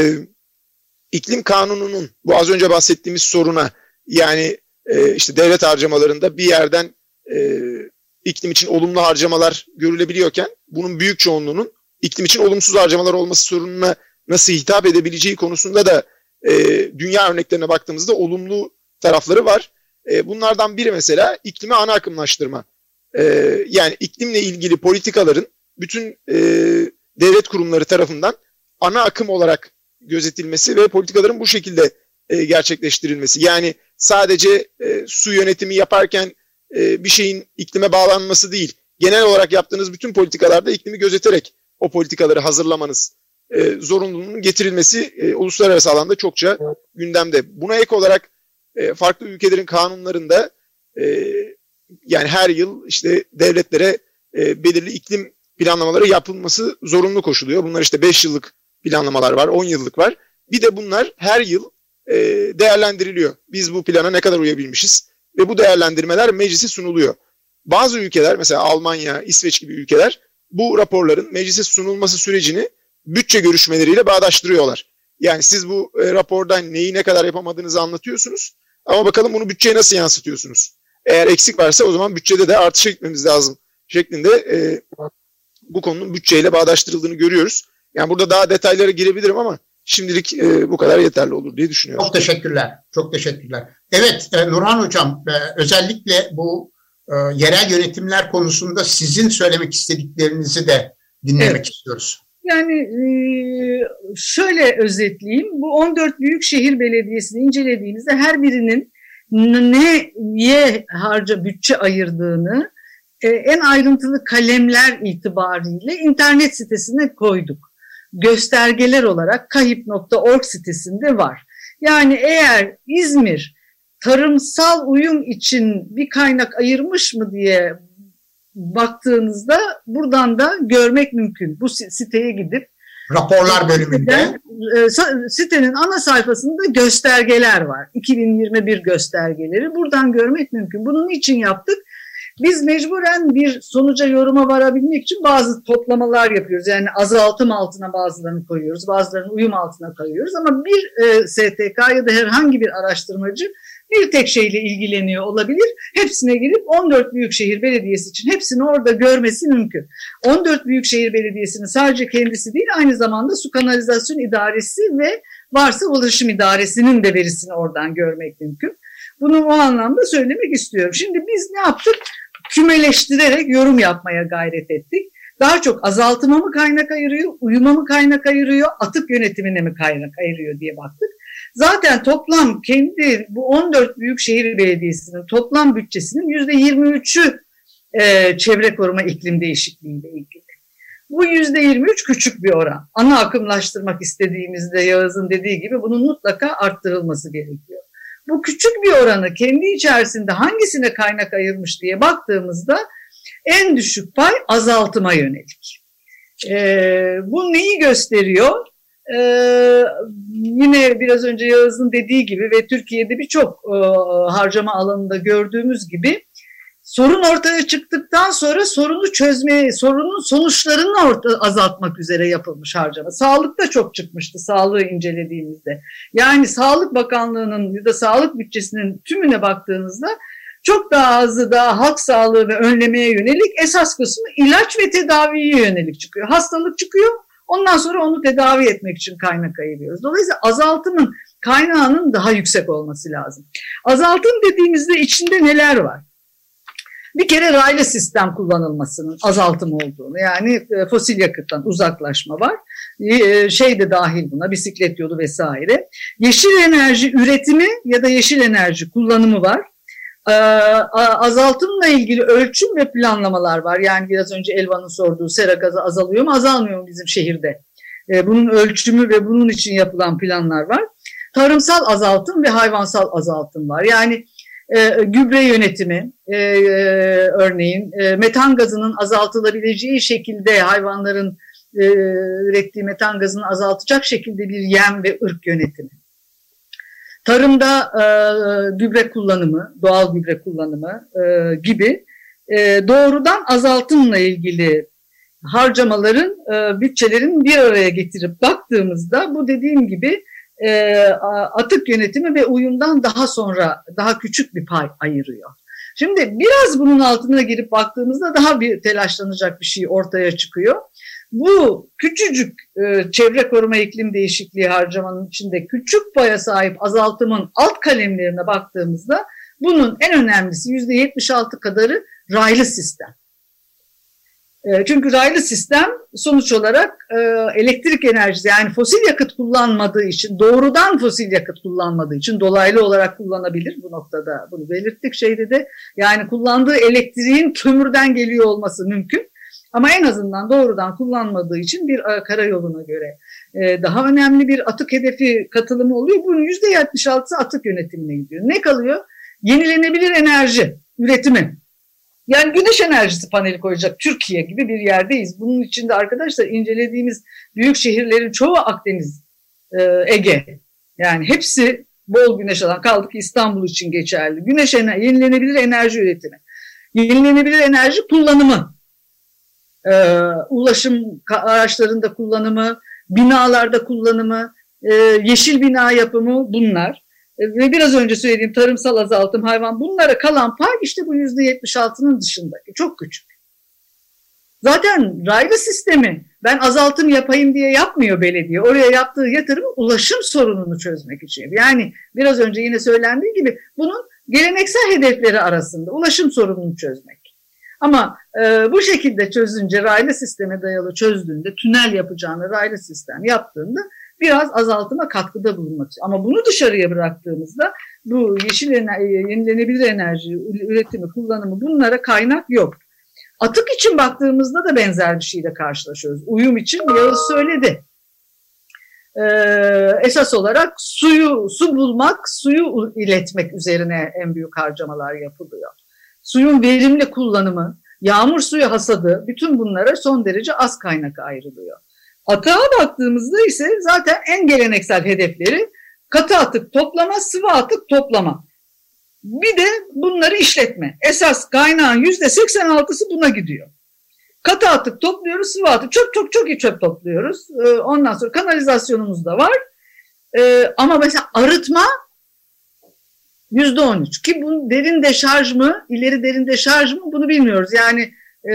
İklim kanununun bu az önce bahsettiğimiz soruna, yani işte devlet harcamalarında bir yerden iklim için olumlu harcamalar görülebiliyorken bunun büyük çoğunluğunun iklim için olumsuz harcamalar olması sorununa nasıl hitap edebileceği konusunda da dünya örneklerine baktığımızda olumlu tarafları var. Bunlardan biri mesela iklime ana akımlaştırma. Yani iklimle ilgili politikaların bütün devlet kurumları tarafından ana akım olarak gözetilmesi ve politikaların bu şekilde gerçekleştirilmesi. Yani sadece su yönetimi yaparken bir şeyin iklime bağlanması değil, genel olarak yaptığınız bütün politikalarda iklimi gözeterek o politikaları hazırlamanız zorunluluğunun getirilmesi uluslararası alanda çokça gündemde. Buna ek olarak farklı ülkelerin kanunlarında yani her yıl işte devletlere belirli iklim planlamaları yapılması zorunlu koşuluyor. Bunlar işte 5 yıllık planlamalar var, 10 yıllık var. Bir de bunlar her yıl değerlendiriliyor. Biz bu plana ne kadar uyabilmişiz ve bu değerlendirmeler meclise sunuluyor. Bazı ülkeler, mesela Almanya, İsveç gibi ülkeler bu raporların meclise sunulması sürecini bütçe görüşmeleriyle bağdaştırıyorlar. Yani siz bu rapordan neyi ne kadar yapamadığınızı anlatıyorsunuz ama bakalım bunu bütçeye nasıl yansıtıyorsunuz? Eğer eksik varsa o zaman bütçede de artışa gitmemiz lazım şeklinde bu konunun bütçeyle bağdaştırıldığını görüyoruz. Yani burada daha detaylara girebilirim ama şimdilik bu kadar yeterli olur diye düşünüyorum. Çok teşekkürler. Çok teşekkürler. Evet Nurhan Hocam, özellikle bu yerel yönetimler konusunda sizin söylemek istediklerinizi de dinlemek istiyoruz. Yani şöyle özetleyeyim. Bu 14 büyükşehir belediyesini incelediğimizde her birinin neye bütçe ayırdığını en ayrıntılı kalemler itibariyle internet sitesine koyduk. Göstergeler olarak kahip.org sitesinde var. Yani eğer İzmir tarımsal uyum için bir kaynak ayırmış mı diye baktığınızda buradan da görmek mümkün. Bu siteye gidip raporlar bölümünde sitenin ana sayfasında göstergeler var. 2021 göstergeleri. Buradan görmek mümkün. Bunun için yaptık. Biz mecburen bir sonuca, yoruma varabilmek için bazı toplamalar yapıyoruz. Yani azaltım altına bazılarını koyuyoruz, bazılarını uyum altına koyuyoruz. Ama bir STK ya da herhangi bir araştırmacı bir tek şeyle ilgileniyor olabilir. Hepsine girip 14 Büyükşehir Belediyesi için hepsini orada görmesi mümkün. 14 Büyükşehir Belediyesi'nin sadece kendisi değil, aynı zamanda Su Kanalizasyon İdaresi ve varsa Ulaşım İdaresi'nin de verisini oradan görmek mümkün. Bunu o anlamda söylemek istiyorum. Şimdi biz ne yaptık? Kümeleştirerek yorum yapmaya gayret ettik. Daha çok azaltıma mı kaynak ayırıyor, uyuma mı kaynak ayırıyor, atık yönetimine mi kaynak ayırıyor diye baktık. Zaten toplam kendi bu 14 Büyükşehir Belediyesi'nin toplam bütçesinin %23'ü çevre koruma iklim değişikliğiyle ilgili. Bu %23 küçük bir oran. Ana akımlaştırmak istediğimizde Yağız'ın dediği gibi bunun mutlaka arttırılması gerekiyor. Bu küçük bir oranı kendi içerisinde hangisine kaynak ayırmış diye baktığımızda en düşük pay azaltıma yönelik. Bu neyi gösteriyor? Yine biraz önce Yağız'ın dediği gibi ve Türkiye'de birçok harcama alanında gördüğümüz gibi sorun ortaya çıktıktan sonra sorunu çözmeye, sorunun sonuçlarını azaltmak üzere yapılmış harcama. Sağlıkta çok çıkmıştı sağlığı incelediğimizde. Yani Sağlık Bakanlığı'nın ya da sağlık bütçesinin tümüne baktığınızda çok daha azı daha halk sağlığı ve önlemeye yönelik, esas kısmı ilaç ve tedaviye yönelik çıkıyor. Hastalık çıkıyor, ondan sonra onu tedavi etmek için kaynak ayırıyoruz. Dolayısıyla azaltımın kaynağının daha yüksek olması lazım. Azaltım dediğimizde içinde neler var? Bir kere raylı sistem kullanılmasının azaltım olduğunu, yani fosil yakıttan uzaklaşma var. Şey de dahil buna, bisiklet yolu vesaire. Yeşil enerji üretimi ya da yeşil enerji kullanımı var. Azaltımla ilgili ölçüm ve planlamalar var. Yani biraz önce Elvan'ın sorduğu sera gazı azalıyor mu, azalmıyor mu bizim şehirde? Bunun ölçümü ve bunun için yapılan planlar var. Tarımsal azaltım ve hayvansal azaltım var. Yani gübre yönetimi, örneğin metan gazının azaltılabileceği şekilde hayvanların ürettiği metan gazını azaltacak şekilde bir yem ve ırk yönetimi. Tarımda gübre kullanımı, doğal gübre kullanımı gibi doğrudan azaltımla ilgili harcamaların, bütçelerin bir araya getirip baktığımızda bu dediğim gibi atık yönetimi ve uyumdan daha sonra daha küçük bir pay ayırıyor. Şimdi biraz bunun altına girip baktığımızda daha bir telaşlanacak bir şey ortaya çıkıyor. Bu küçücük çevre koruma iklim değişikliği harcamanın içinde küçük paya sahip azaltımın alt kalemlerine baktığımızda Bunun en önemlisi %76 kadarı raylı sistem. Çünkü raylı sistem sonuç olarak elektrik enerjisi, yani fosil yakıt kullanmadığı için, doğrudan fosil yakıt kullanmadığı için dolaylı olarak kullanabilir. Bu noktada bunu belirttik şeyde de. Yani kullandığı elektriğin kömürden geliyor olması mümkün. Ama en azından doğrudan kullanmadığı için bir karayoluna göre daha önemli bir atık hedefi katılımı oluyor. Bunun %76'sı atık yönetimine gidiyor. Ne kalıyor? Yenilenebilir enerji üretimi. Yani güneş enerjisi paneli koyacak Türkiye gibi bir yerdeyiz. Bunun içinde arkadaşlar incelediğimiz büyük şehirlerin çoğu Akdeniz, Ege. Yani hepsi bol güneş alan, kaldı ki İstanbul için geçerli. Yenilenebilir enerji üretimi, yenilenebilir enerji kullanımı, ulaşım araçlarında kullanımı, binalarda kullanımı, yeşil bina yapımı, bunlar. Ve biraz önce söylediğim tarımsal azaltım, hayvan, bunlara kalan pay işte bu %76'nın dışındaki, çok küçük. Zaten raylı sistemi ben azaltım yapayım diye yapmıyor belediye. Oraya yaptığı yatırım ulaşım sorununu çözmek için. Yani biraz önce yine söylendiği gibi bunun geleneksel hedefleri arasında ulaşım sorununu çözmek. Ama bu şekilde çözünce, raylı sisteme dayalı çözdüğünde, tünel yapacağını raylı sistem yaptığında biraz azaltıma katkıda bulunmak için. Ama bunu dışarıya bıraktığımızda bu yeşil yenilenebilir enerji üretimi, kullanımı, bunlara kaynak yok. Atık için baktığımızda da benzer bir şeyle karşılaşıyoruz. Uyum için Yağız söyledi. Esas olarak su bulmak, suyu iletmek üzerine en büyük harcamalar yapılıyor. Suyun verimli kullanımı, yağmur suyu hasadı, bütün bunlara son derece az kaynak ayrılıyor. Atığa baktığımızda ise zaten en geleneksel hedefleri katı atık toplama, sıvı atık toplama. Bir de bunları işletme. Esas kaynağın %86'sı buna gidiyor. Katı atık topluyoruz, sıvı atık çok iyi çöp topluyoruz. Ondan sonra kanalizasyonumuz da var. Ama mesela arıtma %13 ki bu derin deşarj mı, ileri derin deşarj mı, bunu bilmiyoruz. Yani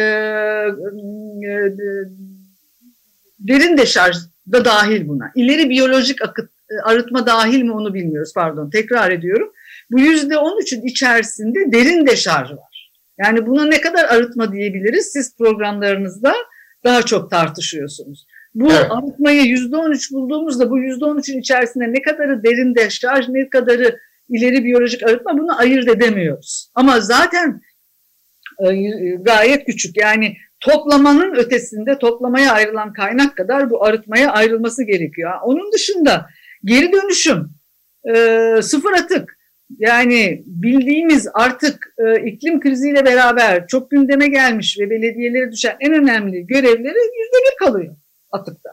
derin deşarj da dahil buna. İleri biyolojik arıtma dahil mi onu bilmiyoruz, pardon, tekrar ediyorum. Bu %13'ün içerisinde derin deşarj var. Yani buna ne kadar arıtma diyebiliriz? Siz programlarınızda daha çok tartışıyorsunuz. Bu evet. Arıtmayı %13 bulduğumuzda bu %13'ün içerisinde ne kadarı derin deşarj, ne kadarı ileri biyolojik arıtma, bunu ayırt edemiyoruz. Ama zaten gayet küçük. Yani toplamanın ötesinde toplamaya ayrılan kaynak kadar bu arıtmaya ayrılması gerekiyor. Onun dışında geri dönüşüm, sıfır atık, yani bildiğimiz artık iklim kriziyle beraber çok gündeme gelmiş ve belediyelere düşen en önemli görevleri %1 kalıyor atıkta.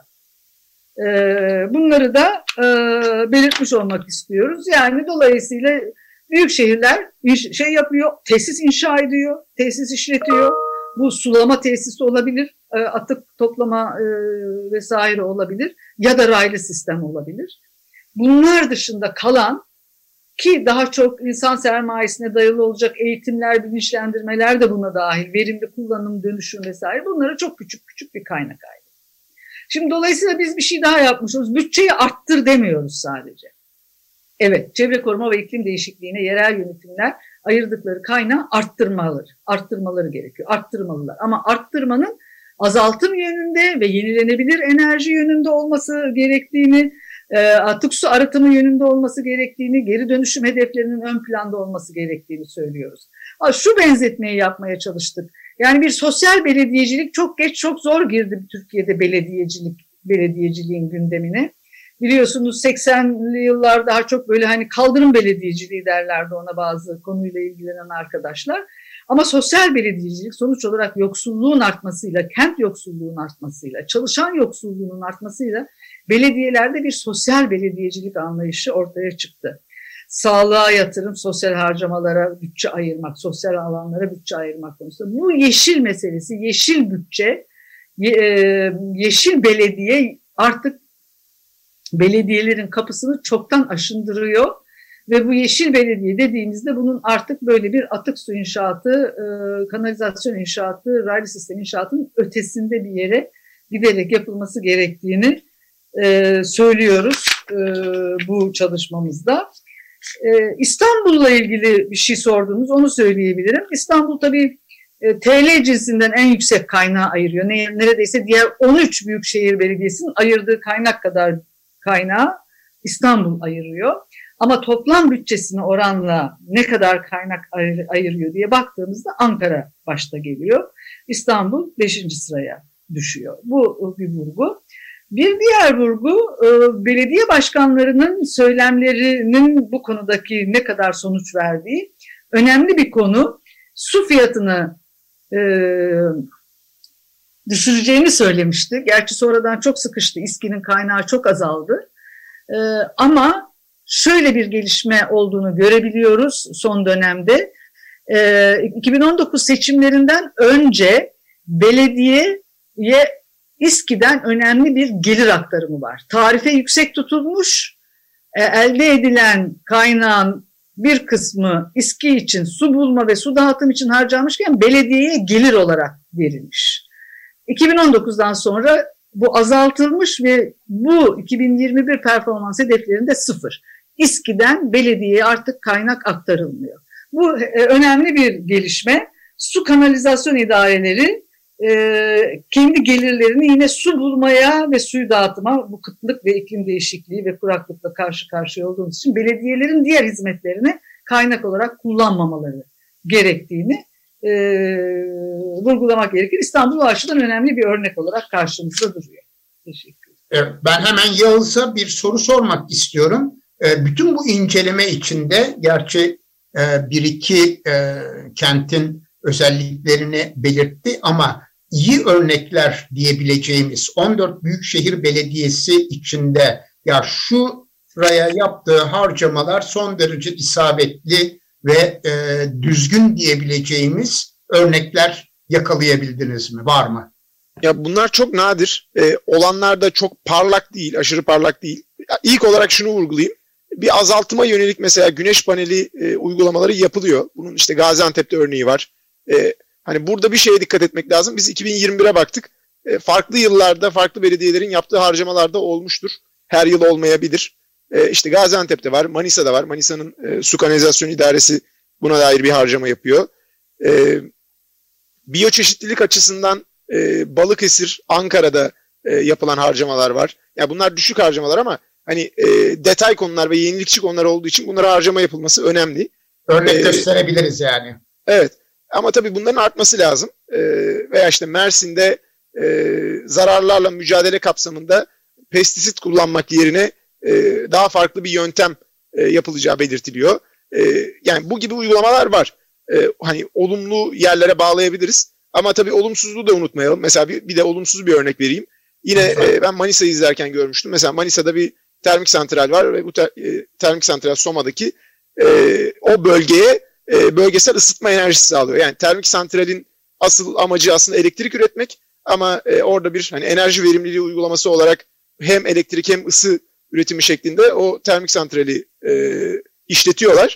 Bunları da belirtmiş olmak istiyoruz. Yani dolayısıyla büyük şehirler şey yapıyor, tesis inşa ediyor, tesis işletiyor. Bu sulama tesisi olabilir, atık toplama vesaire olabilir ya da raylı sistem olabilir. Bunlar dışında kalan, ki daha çok insan sermayesine dayalı olacak eğitimler, bilinçlendirmeler de buna dahil, verimli kullanım, dönüşüm vesaire, bunlara çok küçük bir kaynak ayrı. Şimdi dolayısıyla biz bir şey daha yapmış oluruz. Bütçeyi arttır demiyoruz sadece. Evet, çevre koruma ve iklim değişikliğine yerel yönetimler ayırdıkları kaynağı arttırmaları gerekiyor. Arttırmalılar. Ama arttırmanın azaltım yönünde ve yenilenebilir enerji yönünde olması gerektiğini, atık su arıtımı yönünde olması gerektiğini, geri dönüşüm hedeflerinin ön planda olması gerektiğini söylüyoruz. Şu benzetmeyi yapmaya çalıştık. Yani bir sosyal belediyecilik çok geç, çok zor girdi Türkiye'de belediyeciliğin gündemine. Biliyorsunuz 80'li yıllar daha çok böyle hani kaldırım belediyeciliği derlerdi ona bazı konuyla ilgilenen arkadaşlar. Ama sosyal belediyecilik sonuç olarak yoksulluğun artmasıyla, kent yoksulluğunun artmasıyla, çalışan yoksulluğunun artmasıyla belediyelerde bir sosyal belediyecilik anlayışı ortaya çıktı. Sağlığa yatırım, sosyal harcamalara bütçe ayırmak, sosyal alanlara bütçe ayırmak konusunda. Bu yeşil meselesi, yeşil bütçe, yeşil belediye artık belediyelerin kapısını çoktan aşındırıyor ve bu yeşil belediye dediğimizde bunun artık böyle bir atık su inşaatı, kanalizasyon inşaatı, raylı sistem inşaatının ötesinde bir yere giderek yapılması gerektiğini söylüyoruz bu çalışmamızda. İstanbul'la ilgili bir şey sordunuz, onu söyleyebilirim. İstanbul tabii TL cinsinden en yüksek kaynağı ayırıyor. Neredeyse diğer 13 büyükşehir belediyesinin ayırdığı kaynak kadar kaynağı İstanbul ayırıyor. Ama toplam bütçesine oranla ne kadar kaynak ayırıyor diye baktığımızda Ankara başta geliyor. İstanbul 5. sıraya düşüyor. Bu bir vurgu. Bir diğer vurgu, belediye başkanlarının söylemlerinin bu konudaki ne kadar sonuç verdiği önemli bir konu. Su fiyatını düşüreceğini söylemişti. Gerçi sonradan çok sıkıştı. İSKİ'nin kaynağı çok azaldı. Ama şöyle bir gelişme olduğunu görebiliyoruz son dönemde. 2019 seçimlerinden önce belediyeye İSKİ'den önemli bir gelir aktarımı var. Tarife yüksek tutulmuş, elde edilen kaynağın bir kısmı İSKİ için su bulma ve su dağıtım için harcanmışken belediyeye gelir olarak verilmiş. 2019'dan sonra bu azaltılmış ve bu 2021 performans hedeflerinde 0. İSKİ'den belediyeye artık kaynak aktarılmıyor. Bu önemli bir gelişme. Su kanalizasyon idareleri kendi gelirlerini yine su bulmaya ve suyu dağıtıma, bu kıtlık ve iklim değişikliği ve kuraklıkla karşı karşıya olduğumuz için belediyelerin diğer hizmetlerini kaynak olarak kullanmamaları gerektiğini vurgulamak gerekir. İstanbul o açıdan önemli bir örnek olarak karşımızda duruyor. Teşekkür ederim. Ben hemen Yağız'a bir soru sormak istiyorum. Bütün bu inceleme içinde gerçi bir iki kentin özelliklerini belirtti ama iyi örnekler diyebileceğimiz 14 büyükşehir belediyesi içinde ya şuraya yaptığı harcamalar son derece isabetli ve düzgün diyebileceğimiz örnekler yakalayabildiniz mi? Var mı? Ya bunlar çok nadir. Olanlar da çok parlak değil, aşırı parlak değil. İlk olarak şunu vurgulayayım. Bir azaltıma yönelik mesela güneş paneli uygulamaları yapılıyor. Bunun işte Gaziantep'te örneği var. Hani burada bir şeye dikkat etmek lazım. Biz 2021'e baktık. Farklı yıllarda farklı belediyelerin yaptığı harcamalarda olmuştur. Her yıl olmayabilir. İşte Gaziantep'te var, Manisa'da var. Manisa'nın su kanalizasyon idaresi buna dair bir harcama yapıyor. Biyoçeşitlilik açısından Balıkesir, Ankara'da yapılan harcamalar var. Yani bunlar düşük harcamalar ama hani detay konular ve yenilikçi konular olduğu için bunlara harcama yapılması önemli. Örnek gösterebiliriz yani. Evet. Ama tabii bunların artması lazım. Veya işte Mersin'de zararlarla mücadele kapsamında pestisit kullanmak yerine daha farklı bir yöntem yapılacağı belirtiliyor. Yani bu gibi uygulamalar var. Hani olumlu yerlere bağlayabiliriz. Ama tabii olumsuzluğu da unutmayalım. Mesela bir de olumsuz bir örnek vereyim. Yine ben Manisa'yı izlerken görmüştüm. Mesela Manisa'da bir termik santral var ve bu termik santral Soma'daki o bölgeye bölgesel ısıtma enerjisi sağlıyor. Yani termik santralin asıl amacı aslında elektrik üretmek ama orada bir hani enerji verimliliği uygulaması olarak hem elektrik hem ısı üretimi şeklinde o termik santrali işletiyorlar.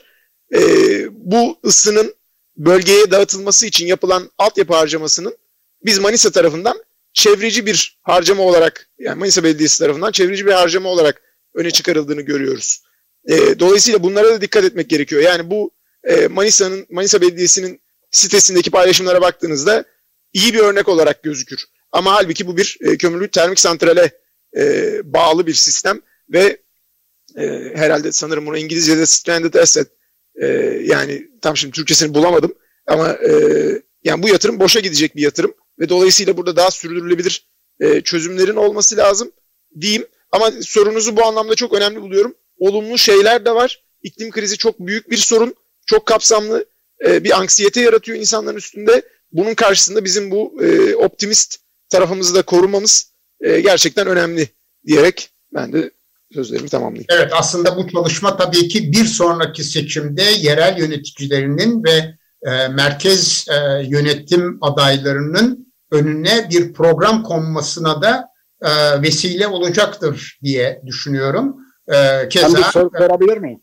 Bu ısının bölgeye dağıtılması için yapılan altyapı harcamasının biz Manisa tarafından çevreci bir harcama olarak, yani Manisa Belediyesi tarafından çevreci bir harcama olarak öne çıkarıldığını görüyoruz. Dolayısıyla bunlara da dikkat etmek gerekiyor. Yani bu Manisa Belediyesi'nin sitesindeki paylaşımlara baktığınızda iyi bir örnek olarak gözükür. Ama halbuki bu bir kömürlü termik santrale bağlı bir sistem ve herhalde sanırım bunu İngilizce'de stranded asset, yani tam şimdi Türkçesini bulamadım ama yani bu yatırım boşa gidecek bir yatırım ve dolayısıyla burada daha sürdürülebilir çözümlerin olması lazım diyeyim. Ama sorunuzu bu anlamda çok önemli buluyorum. Olumlu şeyler de var. İklim krizi çok büyük bir sorun, çok kapsamlı bir anksiyete yaratıyor insanların üstünde. Bunun karşısında bizim bu optimist tarafımızı da korumamız gerçekten önemli diyerek ben de sözlerimi tamamlayayım. Evet, aslında bu çalışma tabii ki bir sonraki seçimde yerel yöneticilerinin ve merkez yönetim adaylarının önüne bir program konmasına da vesile olacaktır diye düşünüyorum. Keza, ben bir soru sorabilir miyim?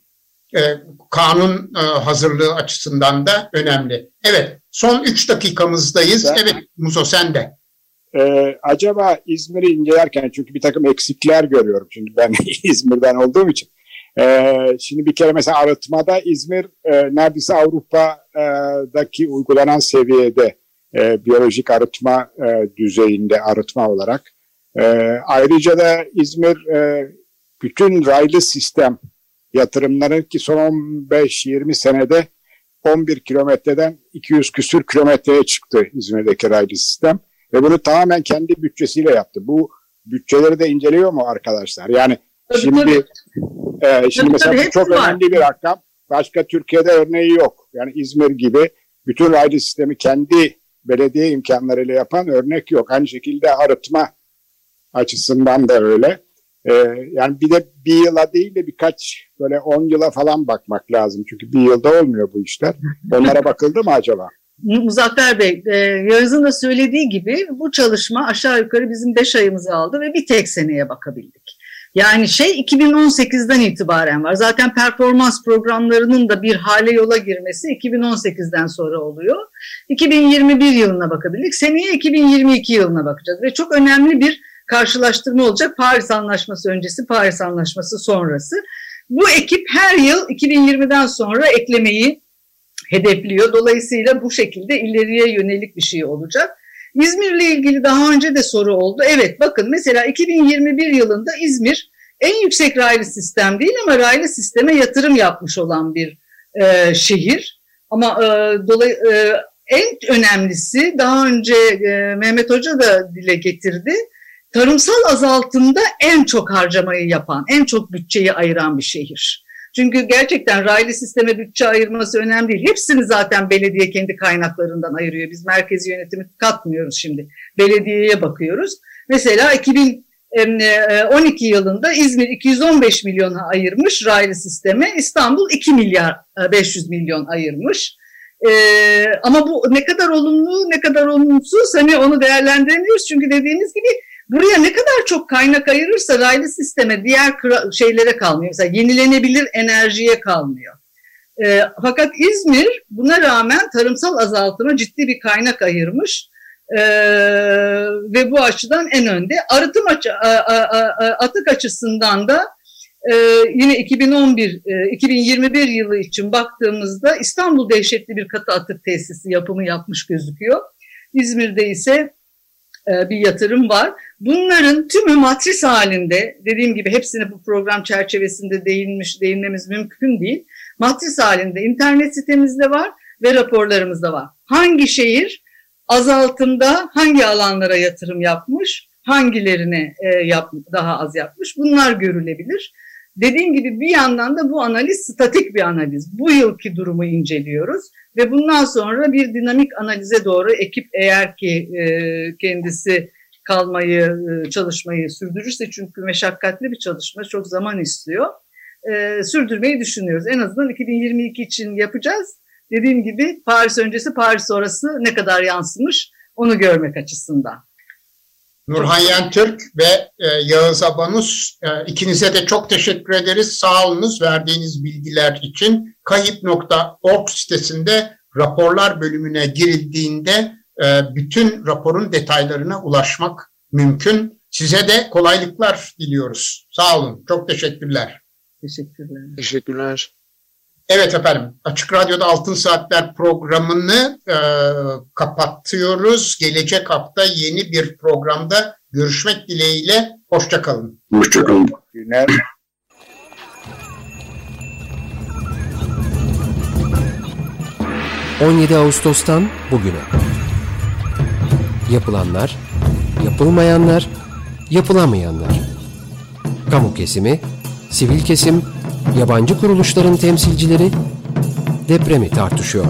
Kanun hazırlığı açısından da önemli. Evet, son 3 dakikamızdayız. Evet, Muzo sen de. Acaba İzmir'i incelerken, çünkü bir takım eksikler görüyorum. Şimdi ben İzmir'den olduğum için. Şimdi bir kere mesela arıtmada İzmir neredeyse Avrupa'daki uygulanan seviyede biyolojik arıtma düzeyinde arıtma olarak. Ayrıca da İzmir bütün raylı sistem yatırımları ki son 15-20 senede 11 kilometreden 200 küsür kilometreye çıktı İzmir'deki raylı sistem. Ve bunu tamamen kendi bütçesiyle yaptı. Bu bütçeleri de inceliyor mu arkadaşlar? Yani şimdi mesela bu çok önemli bir rakam. Başka Türkiye'de örneği yok. Yani İzmir gibi bütün raylı sistemi kendi belediye imkanlarıyla yapan örnek yok. Aynı şekilde arıtma açısından da öyle. Yani bir de bir yıla değil de birkaç böyle 10 yıla falan bakmak lazım. Çünkü bir yılda olmuyor bu işler. Onlara bakıldı mı acaba? Muzaffer Bey, Yağız'ın da söylediği gibi bu çalışma aşağı yukarı bizim 5 ayımızı aldı ve bir tek seneye bakabildik. Yani 2018'den itibaren var. Zaten performans programlarının da bir hale yola girmesi 2018'den sonra oluyor. 2021 yılına bakabildik. Seneye 2022 yılına bakacağız ve çok önemli bir karşılaştırma olacak. Paris Anlaşması öncesi, Paris Anlaşması sonrası. Bu ekip her yıl 2020'den sonra eklemeyi hedefliyor. Dolayısıyla bu şekilde ileriye yönelik bir şey olacak. İzmir'le ilgili daha önce de soru oldu. Evet, bakın mesela 2021 yılında İzmir en yüksek raylı sistem değil ama raylı sisteme yatırım yapmış olan bir şehir. Ama en önemlisi daha önce Mehmet Hoca da dile getirdi. Tarımsal azaltımda en çok harcamayı yapan, en çok bütçeyi ayıran bir şehir. Çünkü gerçekten raylı sisteme bütçe ayırması önemli değil. Hepsini zaten belediye kendi kaynaklarından ayırıyor. Biz merkezi yönetimi katmıyoruz şimdi. Belediyeye bakıyoruz. Mesela 2012 yılında İzmir 215 milyona ayırmış raylı sisteme. İstanbul 2 milyar 500 milyon ayırmış. Ama bu ne kadar olumlu, ne kadar olumsuz onu değerlendiremiyoruz. Çünkü dediğimiz gibi buraya ne kadar çok kaynak ayırırsa raylı sisteme diğer şeylere kalmıyor. Mesela yenilenebilir enerjiye kalmıyor. Fakat İzmir buna rağmen tarımsal azaltıma ciddi bir kaynak ayırmış. Ve bu açıdan en önde. Arıtım atık açısından da yine 2021 yılı için baktığımızda İstanbul dehşetli bir katı atık tesisi yapımı yapmış gözüküyor. İzmir'de ise bir yatırım var. Bunların tümü matris halinde, dediğim gibi hepsine bu program çerçevesinde değinmemiz mümkün değil. Matris halinde internet sitemizde var ve raporlarımızda var. Hangi şehir azaltımda hangi alanlara yatırım yapmış, hangilerine daha az yapmış, bunlar görülebilir. Dediğim gibi bir yandan da bu analiz statik bir analiz. Bu yılki durumu inceliyoruz ve bundan sonra bir dinamik analize doğru ekip eğer ki kendisi çalışmayı sürdürürse, çünkü meşakkatli bir çalışma, çok zaman istiyor, sürdürmeyi düşünüyoruz. En azından 2022 için yapacağız. Dediğim gibi Paris öncesi, Paris sonrası ne kadar yansımış onu görmek açısından. Nurhan Yentürk ve Yağız Abanus, ikinize de çok teşekkür ederiz. Sağ olunuz verdiğiniz bilgiler için. Kayıp.org sitesinde raporlar bölümüne girildiğinde bütün raporun detaylarına ulaşmak mümkün. Size de kolaylıklar diliyoruz. Sağ olun. Çok teşekkürler. Teşekkürler. Teşekkürler. Evet efendim, Açık Radyo'da Altın Saatler programını kapatıyoruz. Gelecek hafta yeni bir programda görüşmek dileğiyle. Hoşça kalın. Hoşça kalın. Günler. ...17 Ağustos'tan bugüne. Yapılanlar, yapılmayanlar, yapılamayanlar. Kamu kesimi, sivil kesim, yabancı kuruluşların temsilcileri depremi tartışıyor.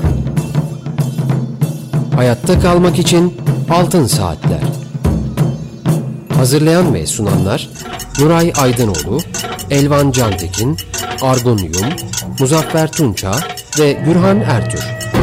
Hayatta kalmak için Altın Saatler. Hazırlayan ve sunanlar Nuray Aydınoğlu, Elvan Cantekin, Argun Yum, Muzaffer Tunça ve Gürhan Ertür.